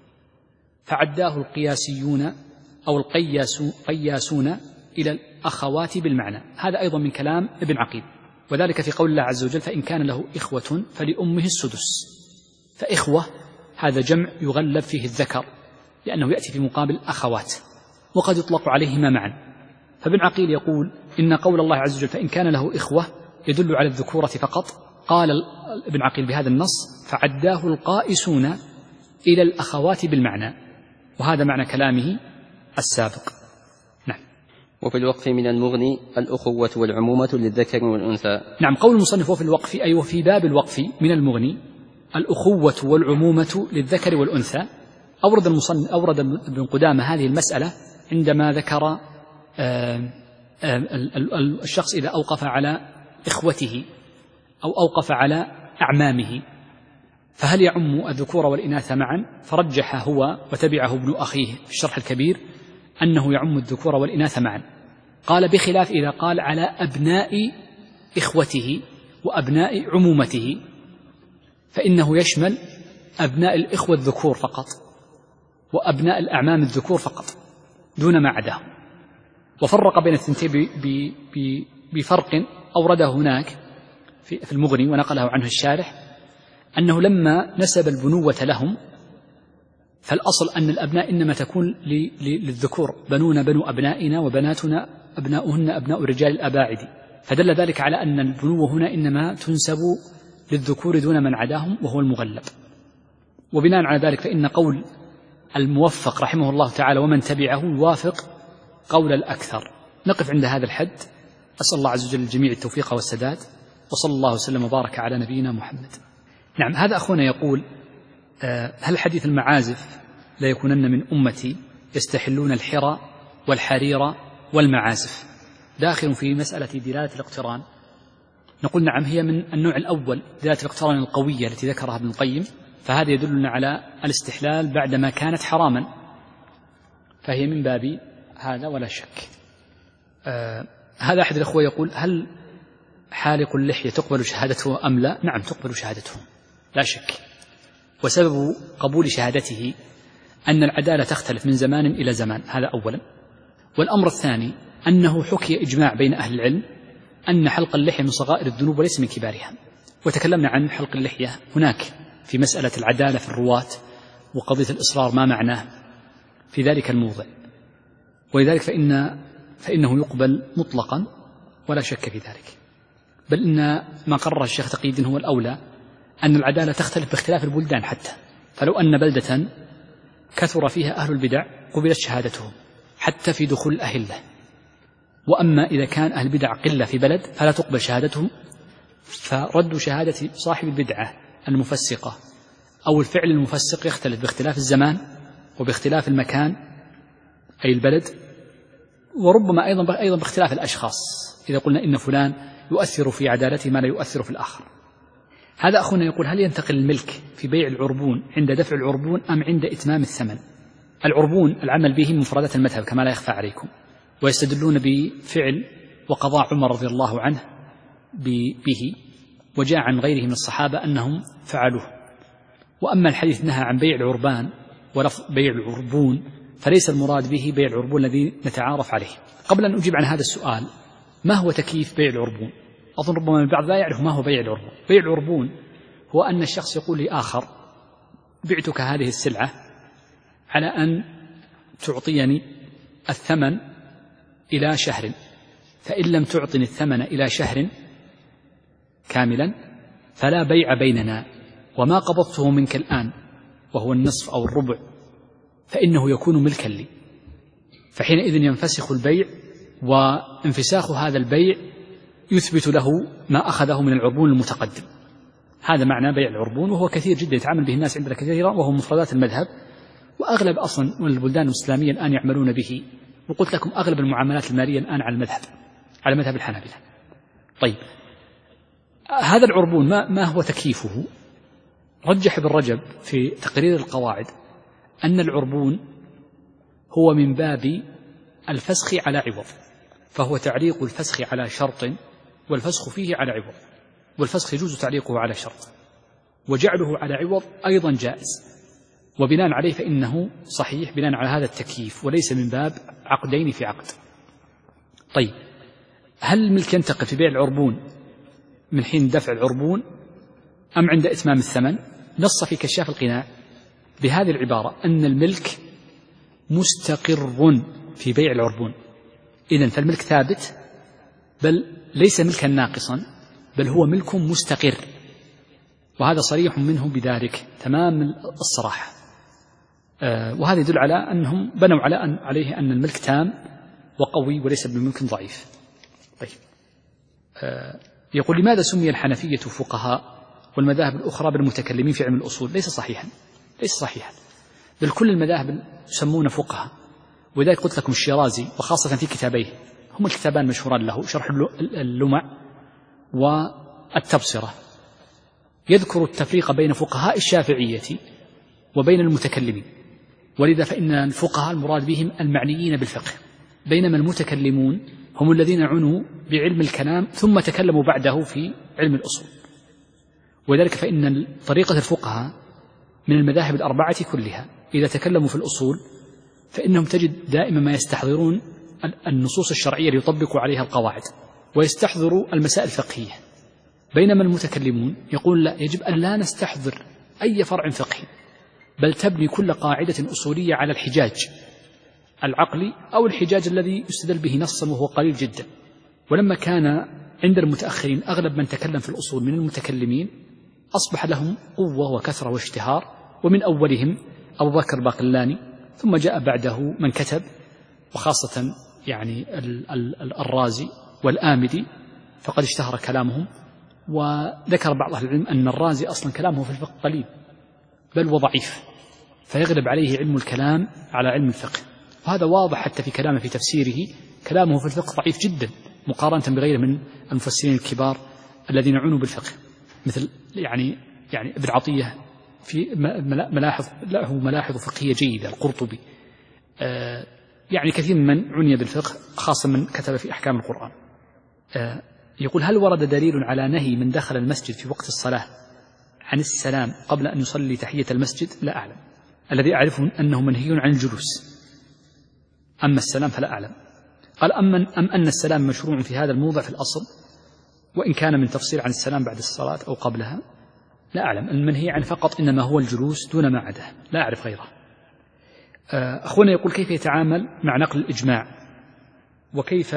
فعداه القياسيون أو القياسون إلى الأخوات بالمعنى. هذا أيضا من كلام ابن عقيل، وذلك في قول الله عز وجل فإن كان له إخوة فلأمه السدس، فإخوة هذا جمع يغلب فيه الذكر لأنه يأتي في مقابل أخوات، وقد يطلق عليهما معا. فابن عقيل يقول إن قول الله عز وجل فإن كان له إخوة يدل على الذكورة فقط. قال ابن عقيل بهذا النص فعداه القائسون إلى الأخوات بالمعنى، وهذا معنى كلامه السابق. نعم. وفي الوقف من المغني الأخوة والعمومة للذكر والأنثى. نعم. قول المصنف وفي الوقف أي وفي باب الوقف من المغني الأخوة والعمومة للذكر والأنثى. أورد المصنف أورد ابن قدامة هذه المسألة عندما ذكر الشخص إذا أوقف على إخوته أو أوقف على أعمامه فهل يعم الذكور والإناث معا، فرجح هو وتبعه ابن أخيه في الشرح الكبير أنه يعم الذكور والإناث معا. قال بخلاف إذا قال على أبناء إخوته وأبناء عمومته فإنه يشمل أبناء الإخوة الذكور فقط وأبناء الأعمام الذكور فقط دون ما عداه. وفرق بين الثنتين بفرق أورده هناك في المغني ونقله عنه الشارح، أنه لما نسب البنوة لهم فالأصل أن الأبناء إنما تكون للذكور، بنون بنو أبنائنا وبناتنا أبناؤهن أبناء الرجال الأباعد، فدل ذلك على أن البنوة هنا إنما تنسب للذكور دون من عداهم وهو المغلب. وبناء على ذلك فإن قول الموفق رحمه الله تعالى ومن تبعه يوافق قول الأكثر. نقف عند هذا الحد، أسأل الله عز وجل الجميع التوفيق والسداد، وصلى الله وسلم وبارك على نبينا محمد. نعم، هذا أخونا يقول: هل حديث المعازف لا يكونن من أمتي يستحلون الحرى والحرير والمعازف داخل في مسألة دلالة الاقتران؟ نقول نعم، هي من النوع الأول، دلالة الاقتران القوية التي ذكرها ابن القيم، فهذا يدلنا على الاستحلال بعدما كانت حراما، فهي من باب هذا ولا شك. آه هذا أحد الأخوة يقول: هل حالق اللحية تقبل شهادته أم لا؟ نعم، تقبل شهادته لا شك، وسبب قبول شهادته أن العدالة تختلف من زمان إلى زمان، هذا أولا. والأمر الثاني أنه حكي إجماع بين أهل العلم أن حلق اللحية من صغائر الذنوب وليس من كبارها، وتكلمنا عن حلق اللحية هناك في مسألة العدالة في الرواة وقضية الإصرار ما معناه في ذلك الموضع، ولذلك فإن فإنه يقبل مطلقا ولا شك في ذلك. بل إن ما قرر الشيخ تقي الدين هو الأولى، أن العدالة تختلف باختلاف البلدان، حتى فلو أن بلدة كثر فيها أهل البدع قبلت شهادتهم حتى في دخول الأهلة، وأما إذا كان أهل البدع قلة في بلد فلا تقبل شهادتهم، فرد شهادة صاحب البدعة المفسقة أو الفعل المفسق يختلف باختلاف الزمان وباختلاف المكان أي البلد، وربما أيضا أيضا باختلاف الأشخاص، إذا قلنا إن فلان يؤثر في عدالته ما لا يؤثر في الآخر. هذا أخونا يقول: هل ينتقل الملك في بيع العربون عند دفع العربون أم عند إتمام الثمن؟ العربون العمل به من مفردات المذهب كما لا يخفى عليكم، ويستدلون بفعل وقضاء عمر رضي الله عنه به، وجاء عن غيره من الصحابة أنهم فعلوه. وأما الحديث نهى عن بيع العربان ولفظ بيع العربون فليس المراد به بيع العربون الذي نتعارف عليه. قبل أن أجيب عن هذا السؤال، ما هو تكييف بيع العربون؟ أظن ربما البعض لا يعرف ما هو بيع العربون. بيع العربون هو أن الشخص يقول لآخر: بعتك هذه السلعة على أن تعطيني الثمن إلى شهر، فإن لم تعطني الثمن إلى شهر كاملا فلا بيع بيننا، وما قبضته منك الآن وهو النصف أو الربع فإنه يكون ملكا لي. فحينئذ ينفسخ البيع، وانفساخ هذا البيع يثبت له ما أخذه من العربون المتقدم. هذا معنى بيع العربون، وهو كثير جدا يتعامل به الناس عندنا كثيرا، وهو مفردات المذهب، وأغلب أصلا من البلدان الإسلامية الآن يعملون به. وقلت لكم أغلب المعاملات المالية الآن على المذهب على مذهب الحنابلة. طيب، هذا العربون ما, ما هو تكييفه؟ رجح ابن رجب في تقرير القواعد أن العربون هو من باب الفسخ على عوض، فهو تعليق الفسخ على شرط والفسخ فيه على عوض، والفسخ يجوز تعليقه على شرط، وجعله على عوض أيضا جائز، وبناء عليه فإنه صحيح بناء على هذا التكييف، وليس من باب عقدين في عقد. طيب، هل الملك ينتقل في بيع العربون من حين دفع العربون أم عند إتمام الثمن؟ نص في كشاف القناع بهذه العبارة أن الملك مستقر في بيع العربون. إذن فالملك ثابت، بل ليس ملكا ناقصا، بل هو ملك مستقر، وهذا صريح منه بذلك تمام الصراحة. آه وهذا يدل على أنهم بنوا على أن عليه أن الملك تام وقوي وليس بملك ضعيف. طيب، آه يقول: لماذا سمي الحنفية فقهاء والمذاهب الأخرى بالمتكلمين في علم الأصول؟ ليس صحيحا، ليس صحيحا، بل كل المذاهب يسمون فقهاء. ولذلك قلت لكم الشيرازي وخاصة في كتابيه هم الكتابان المشهوران له، شرح اللمع والتبصرة، يذكر التفريق بين فقهاء الشافعية وبين المتكلمين، ولذا فإن الفقهاء المراد بهم المعنيين بالفقه، بينما المتكلمون هم الذين عنوا بعلم الكلام ثم تكلموا بعده في علم الأصول. ولذلك فإن طريقة الفقهاء من المذاهب الأربعة كلها إذا تكلموا في الأصول فإنهم تجد دائما ما يستحضرون النصوص الشرعية ليطبق عليها القواعد ويستحضر المسائل الفقهية، بينما المتكلمون يقول لا، يجب أن لا نستحضر أي فرع فقهي، بل تبني كل قاعدة أصولية على الحجاج العقلي أو الحجاج الذي يستدل به نصا وهو قليل جدا. ولما كان عند المتأخرين أغلب من تكلم في الأصول من المتكلمين أصبح لهم قوة وكثرة واشتهار، ومن أولهم أبو بكر الباقلاني، ثم جاء بعده من كتب، وخاصة يعني الرازي والآمدي فقد اشتهر كلامهم. وذكر بعض أهل العلم أن الرازي أصلا كلامه في الفقه قليل بل وضعيف، فيغلب عليه علم الكلام على علم الفقه، وهذا واضح حتى في كلامه في تفسيره، كلامه في الفقه ضعيف جدا مقارنة بغيره من المفسرين الكبار الذين عنوا بالفقه، مثل يعني يعني ابن عطية في ملاحظ له ملاحظ فقهية جيدة، القرطبي، آه يعني كثير من عني بالفقه خاصة من كتب في أحكام القرآن. آه يقول: هل ورد دليل على نهي من دخل المسجد في وقت الصلاة عن السلام قبل أن يصلي تحية المسجد؟ لا أعلم. الذي أعرفه أنه منهي عن الجلوس، أما السلام فلا أعلم. قال: أم أن السلام مشروع في هذا الموضع في الأصل، وإن كان من تفصيل عن السلام بعد الصلاة أو قبلها؟ لا أعلم. المنهي عن فقط إنما هو الجلوس دون ما عداه، لا أعرف غيره. أخونا يقول: كيف يتعامل مع نقل الإجماع، وكيف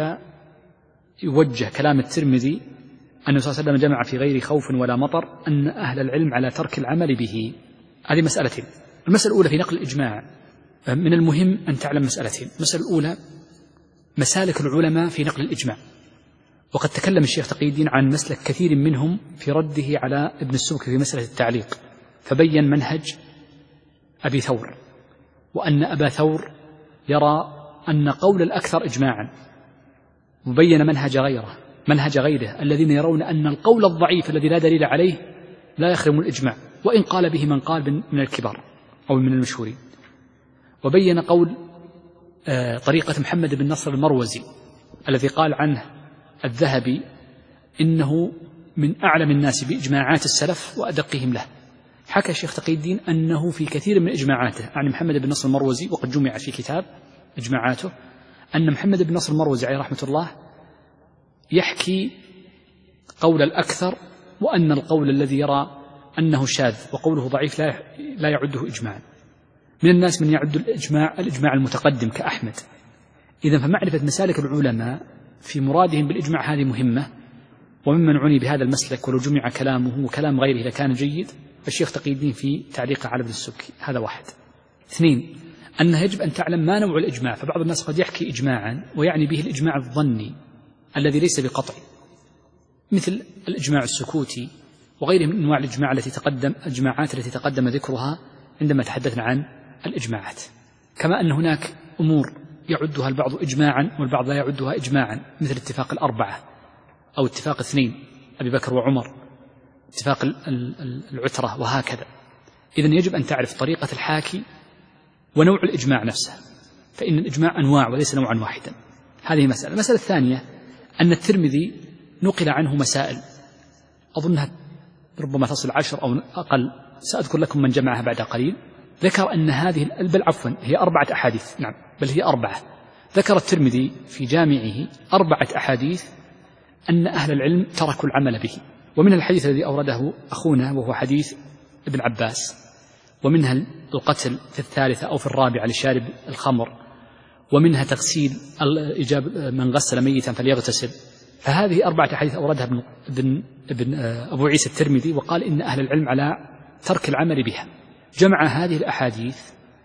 يوجه كلام الترمذي أنه صلى الله عليه وسلم جمع في غير خوف ولا مطر أن أهل العلم على ترك العمل به؟ هذه مسألتين. المسألة الأولى في نقل الإجماع، من المهم أن تعلم مسألتين. المسألة الأولى مسالك العلماء في نقل الإجماع، وقد تكلم الشيخ تقي الدين عن مسلك كثير منهم في رده على ابن السبكي في مسألة التعليق، فبين منهج أبي ثور، وأن أبا ثور يرى أن قول الأكثر إجماعا، وبين منهج غيره منهج غيره الذين يرون أن القول الضعيف الذي لا دليل عليه لا يخرم الإجماع، وإن قال به من قال من الكبار أو من المشهورين. وبين قول آه طريقة محمد بن نصر المروزي الذي قال عنه الذهبي إنه من أعلم الناس بإجماعات السلف وأدقهم له. حكى الشيخ تقي الدين أنه في كثير من إجماعاته عن محمد بن نصر المروزي، وقد جمع في كتاب إجماعاته، أن محمد بن نصر المروزي عليه رحمة الله يحكي قول الأكثر، وأن القول الذي يرى أنه شاذ وقوله ضعيف لا لا يعده إجماعا. من الناس من يعد الإجماع الإجماع المتقدم كأحمد. إذن فمعرفة مسالك العلماء في مرادهم بالإجماع هذه مهمة، وممن عني بهذا المسلك ولو جمع كلامه وكلام غيره إذا كان جيد الشيخ تقي الدين في تعليقه على ابن السبكي. هذا واحد. اثنين، أنه يجب أن تعلم ما نوع الإجماع، فبعض الناس قد يحكي إجماعا ويعني به الإجماع الظني الذي ليس بقطع، مثل الإجماع السكوتي وغيره من أنواع الإجماع التي تقدم الإجماعات التي تقدم ذكرها عندما تحدثنا عن الإجماعات. كما أن هناك أمور يعدها البعض إجماعا والبعض لا يعدها إجماعا، مثل اتفاق الأربعة أو اتفاق اثنين أبي بكر وعمر، اتفاق العترة، وهكذا. إذن يجب أن تعرف طريقة الحاكي ونوع الإجماع نفسه، فإن الإجماع أنواع وليس نوعا واحدا. هذه مسألة. المسألة الثانية أن الترمذي نقل عنه مسائل أظنها ربما تصل عشر أو أقل، سأذكر لكم من جمعها بعد قليل. ذكر أن هذه بل عفوا هي أربعة أحاديث، نعم بل هي أربعة. ذكر الترمذي في جامعه أربعة أحاديث أن أهل العلم تركوا العمل به، ومنها الحديث الذي أورده أخونا وهو حديث ابن عباس، ومنها القتل في الثالثة أو في الرابعة لشارب الخمر، ومنها تغسيل إجاب من غسل ميتا فليغتسل. فهذه أربعة أحاديث أوردها ابن, ابن, ابن أبو عيسى الترمذي، وقال إن أهل العلم على ترك العمل بها. جمع هذه الأحاديث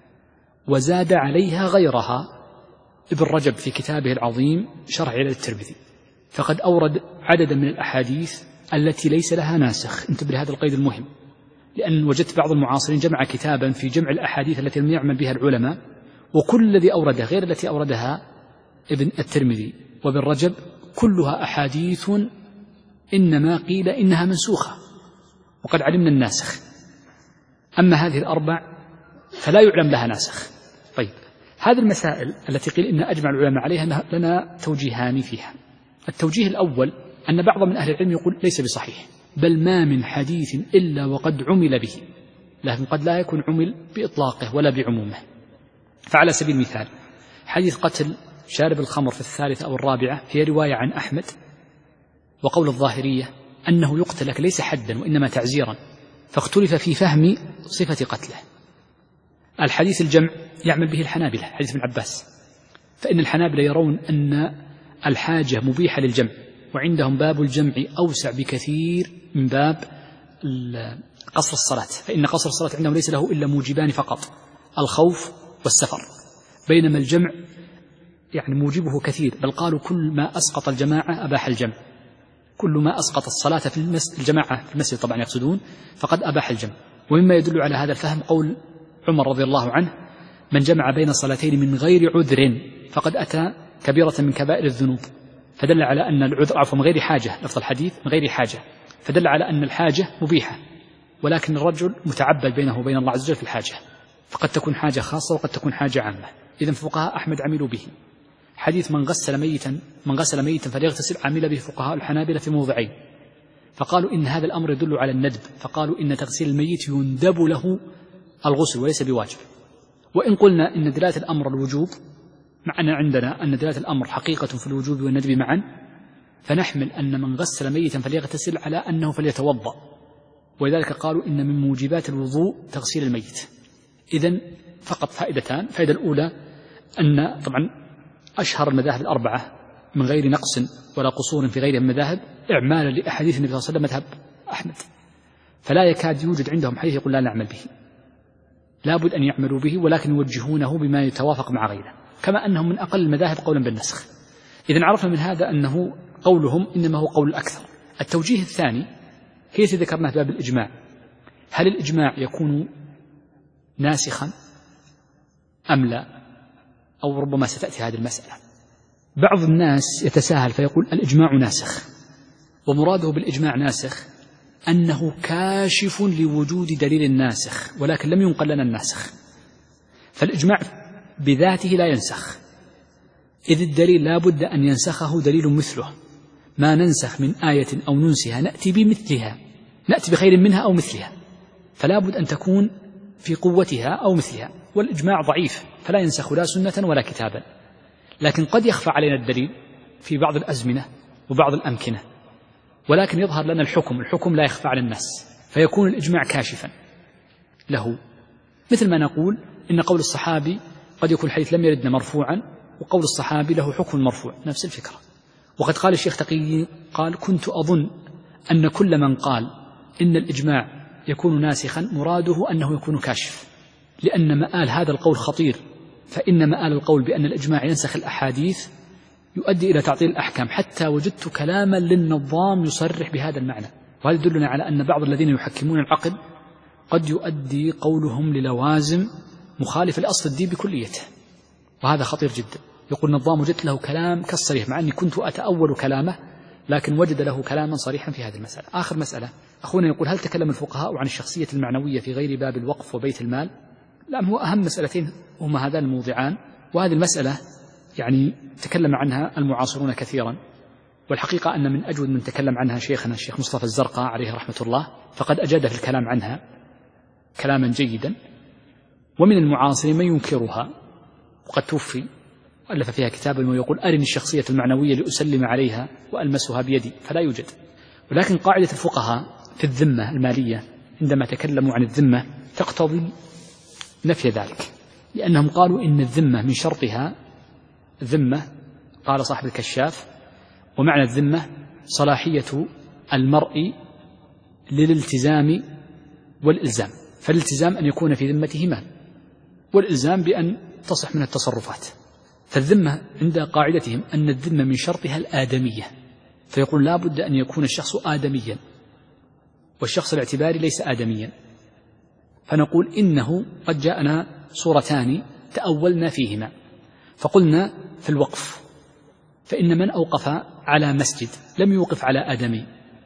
وزاد عليها غيرها ابن رجب في كتابه العظيم شرح علل الترمذي، فقد أورد عددا من الأحاديث التي ليس لها ناسخ. انتبه لهذا القيد المهم، لأن وجدت بعض المعاصرين جمع كتابا في جمع الأحاديث التي لم يعمل بها العلماء، وكل الذي أوردها غير التي أوردها ابن الترمذي وابن رجب كلها أحاديث إنما قيل إنها منسوخة، وقد علمنا الناسخ. أما هذه الأربع فلا يعلم لها ناسخ. طيب، هذه المسائل التي قيل إن أجمع العلماء عليها لنا توجيهان فيها. التوجيه الأول أن بعض من أهل العلم يقول ليس بصحيح، بل ما من حديث إلا وقد عمل به، لكن قد لا يكون عمل بإطلاقه ولا بعمومه. فعلى سبيل المثال حديث قتل شارب الخمر في الثالثة أو الرابعة هي رواية عن أحمد، وقول الظاهرية أنه يقتل لكن ليس حدا وإنما تعزيرا، فاختلف في فهم صفة قتله. الحديث الجمع يعمل به الحنابلة، حديث ابن عباس، فإن الحنابلة يرون أن الحاجة مبيحة للجمع، وعندهم باب الجمع أوسع بكثير من باب قصر الصلاة، فإن قصر الصلاة عندهم ليس له إلا موجبان فقط، الخوف والسفر، بينما الجمع يعني موجبه كثير، بل قالوا كل ما أسقط الجماعة أباح الجمع، كل ما أسقط الصلاة في المسجد الجماعة في المسجد طبعا يقصدون فقد أباح الجمع. ومما يدل على هذا الفهم قول عمر رضي الله عنه: من جمع بين صلاتين من غير عذر فقد أتى كبيرة من كبائر الذنوب، فدل على أن العذر عفوا من غير حاجة، لفظ الحديث من غير حاجة، فدل على أن الحاجة مبيحة، ولكن الرجل متعبد بينه وبين الله عز وجل في الحاجة، فقد تكون حاجة خاصة وقد تكون حاجة عامة. إذن فقهاء أحمد عملوا به. حديث من غسل ميتا من غسل ميتا فليغتسل عمل به فقهاء الحنابلة في موضعين، فقالوا إن هذا الأمر يدل على الندب، فقالوا إن تغسيل الميت يندب له الغسل وليس بواجب. وإن قلنا إن دلالة الأمر الوجوب، مع أن عندنا أن دلالة الأمر حقيقة في الوجوب والندب معا، فنحمل أن من غسل ميتا فليغتسل على أنه فليتوضأ، ولذلك قالوا إن من موجبات الوضوء تغسيل الميت. إذن فقط فائدتان: الفائدة الأولى أن طبعا أشهر المذاهب الأربعة من غير نقص ولا قصور في غيرها من المذاهب إعمالا لأحاديث النبي صلى الله عليه وسلم مذهب أحمد، فلا يكاد يوجد عندهم حديث يقول لا نعمل به، لابد أن يعملوا به، ولكن يوجهونه بما يتوافق مع غيره، كما أنهم من أقل المذاهب قولا بالنسخ. إذن عرفنا من هذا أنه قولهم إنما هو قول الأكثر. التوجيه الثاني كيف ذكرنا في باب الإجماع: هل الإجماع يكون ناسخا أم لا؟ أو ربما ستأتي هذه المسألة. بعض الناس يتساهل فيقول الإجماع ناسخ، ومراده بالإجماع ناسخ أنه كاشف لوجود دليل ناسخ، ولكن لم ينقل لنا الناسخ، فالإجماع بذاته لا ينسخ، إذ الدليل لا بد أن ينسخه دليل مثله، ما ننسخ من آية أو ننسها نأتي بمثلها، نأتي بخير منها أو مثلها، فلا بد أن تكون في قوتها أو مثلها، والإجماع ضعيف فلا ينسخ لا سنة ولا كتابا، لكن قد يخفى علينا الدليل في بعض الأزمنة وبعض الأمكنة، ولكن يظهر لنا الحكم الحكم لا يخفى على الناس، فيكون الإجماع كاشفا له، مثل ما نقول إن قول الصحابي قد يكون الحديث لم يردنا مرفوعا، وقول الصحابي له حكم مرفوع، نفس الفكرة. وقد قال الشيخ تقي قال: كنت أظن أن كل من قال إن الإجماع يكون ناسخا مراده أنه يكون كاشف، لأن مآل هذا القول خطير، فإن مآل القول بأن الإجماع ينسخ الأحاديث يؤدي إلى تعطيل الأحكام، حتى وجدت كلاما للنظام يصرح بهذا المعنى، وهذا يدلنا على أن بعض الذين يحكمون العقل قد يؤدي قولهم للوازم مخالفة لأصل الدين بكليته، وهذا خطير جدا. يقول النظام وجدت له كلام كالصريح، مع أني كنت أتأول كلامه، لكن وجد له كلاما صريحا في هذه المسألة. آخر مسألة، أخونا يقول: هل تكلم الفقهاء عن الشخصية المعنوية في غير باب الوقف وبيت المال؟ لا، هو أهم مسألتين هما هذان الموضعان، وهذه المسألة يعني تكلم عنها المعاصرون كثيرا، والحقيقة أن من أجود من تكلم عنها شيخنا الشيخ مصطفى الزرقاء عليه رحمة الله، فقد أجاد في الكلام عنها كلاما جيدا. ومن المعاصرين من ينكرها، وقد توفي، ألف فيها كتابا ويقول: أرني الشخصية المعنوية لأسلم عليها وألمسها بيدي، فلا يوجد. ولكن قاعدة الفقهاء في الذمة المالية عندما تكلموا عن الذمة تقتضي نفي ذلك، لأنهم قالوا إن الذمة من شرطها ذمة، قال صاحب الكشاف: ومعنى الذمة صلاحية المرء للالتزام والإلزام، فالالتزام أن يكون في ذمته مال، والإلزام بأن تصح من التصرفات. فالذمة عند قاعدتهم أن الذمة من شرطها الآدمية، فيقول لا بد أن يكون الشخص آدميا، والشخص الاعتباري ليس آدميا. فنقول إنه قد جاءنا صورتان تأولنا فيهما، فقلنا في الوقف فإن من أوقف على مسجد لم يوقف على آدمي،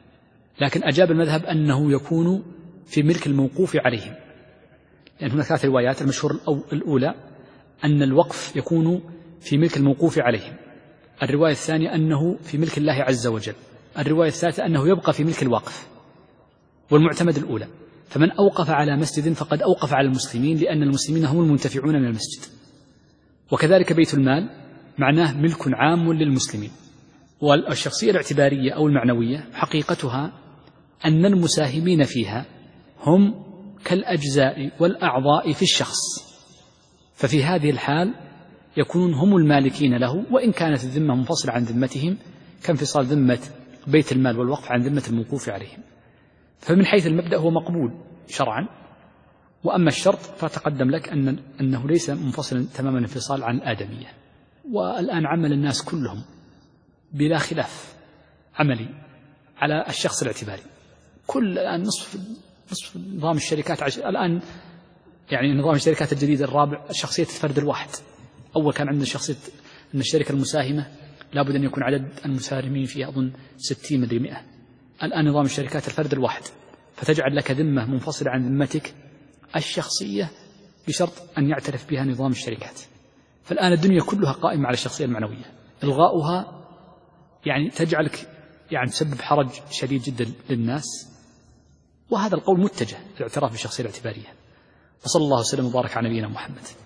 لكن أجاب المذهب أنه يكون في ملك الموقوف عليهم، لأن هناك ثلاث روايات، المشهور الأولى أن الوقف يكون في ملك الموقوف عليهم، الرواية الثانية أنه في ملك الله عز وجل، الرواية الثالثة أنه يبقى في ملك الواقف، والمعتمد الأولى. فمن أوقف على مسجد فقد أوقف على المسلمين، لأن المسلمين هم المنتفعون من المسجد. وكذلك بيت المال معناه ملك عام للمسلمين. والشخصية الاعتبارية أو المعنوية حقيقتها أن المساهمين فيها هم كالأجزاء والأعضاء في الشخص، ففي هذه الحال يكونون هم المالكين له، وإن كانت الذمة منفصلة عن ذمتهم كانفصال ذمة بيت المال والوقف عن ذمة الموقوف عليهم. فمن حيث المبدأ هو مقبول شرعا، وأما الشرط فتقدم لك أن أنه ليس منفصلا تماما انفصال عن الآدمية. والآن عمل الناس كلهم بلا خلاف عملي على الشخص الاعتباري. كل الآن نصف نصف نظام الشركات عش... الآن يعني نظام الشركات الجديد الرابع شخصية الفرد الواحد. أول كان عندنا شخصية أن الشركة المساهمة لابد أن يكون عدد المساهمين فيها أظن ستين مدري مئة. الآن نظام الشركات الفرد الواحد، فتجعل لك ذمة منفصلة عن ذمتك الشخصية بشرط أن يعترف بها نظام الشركات. فالآن الدنيا كلها قائمة على الشخصية المعنوية، إلغاؤها يعني تجعلك يعني تسبب حرج شديد جدا للناس. وهذا القول متجه الاعتراف بالشخصية الاعتبارية. وصلى الله وسلم وبارك على نبينا محمد.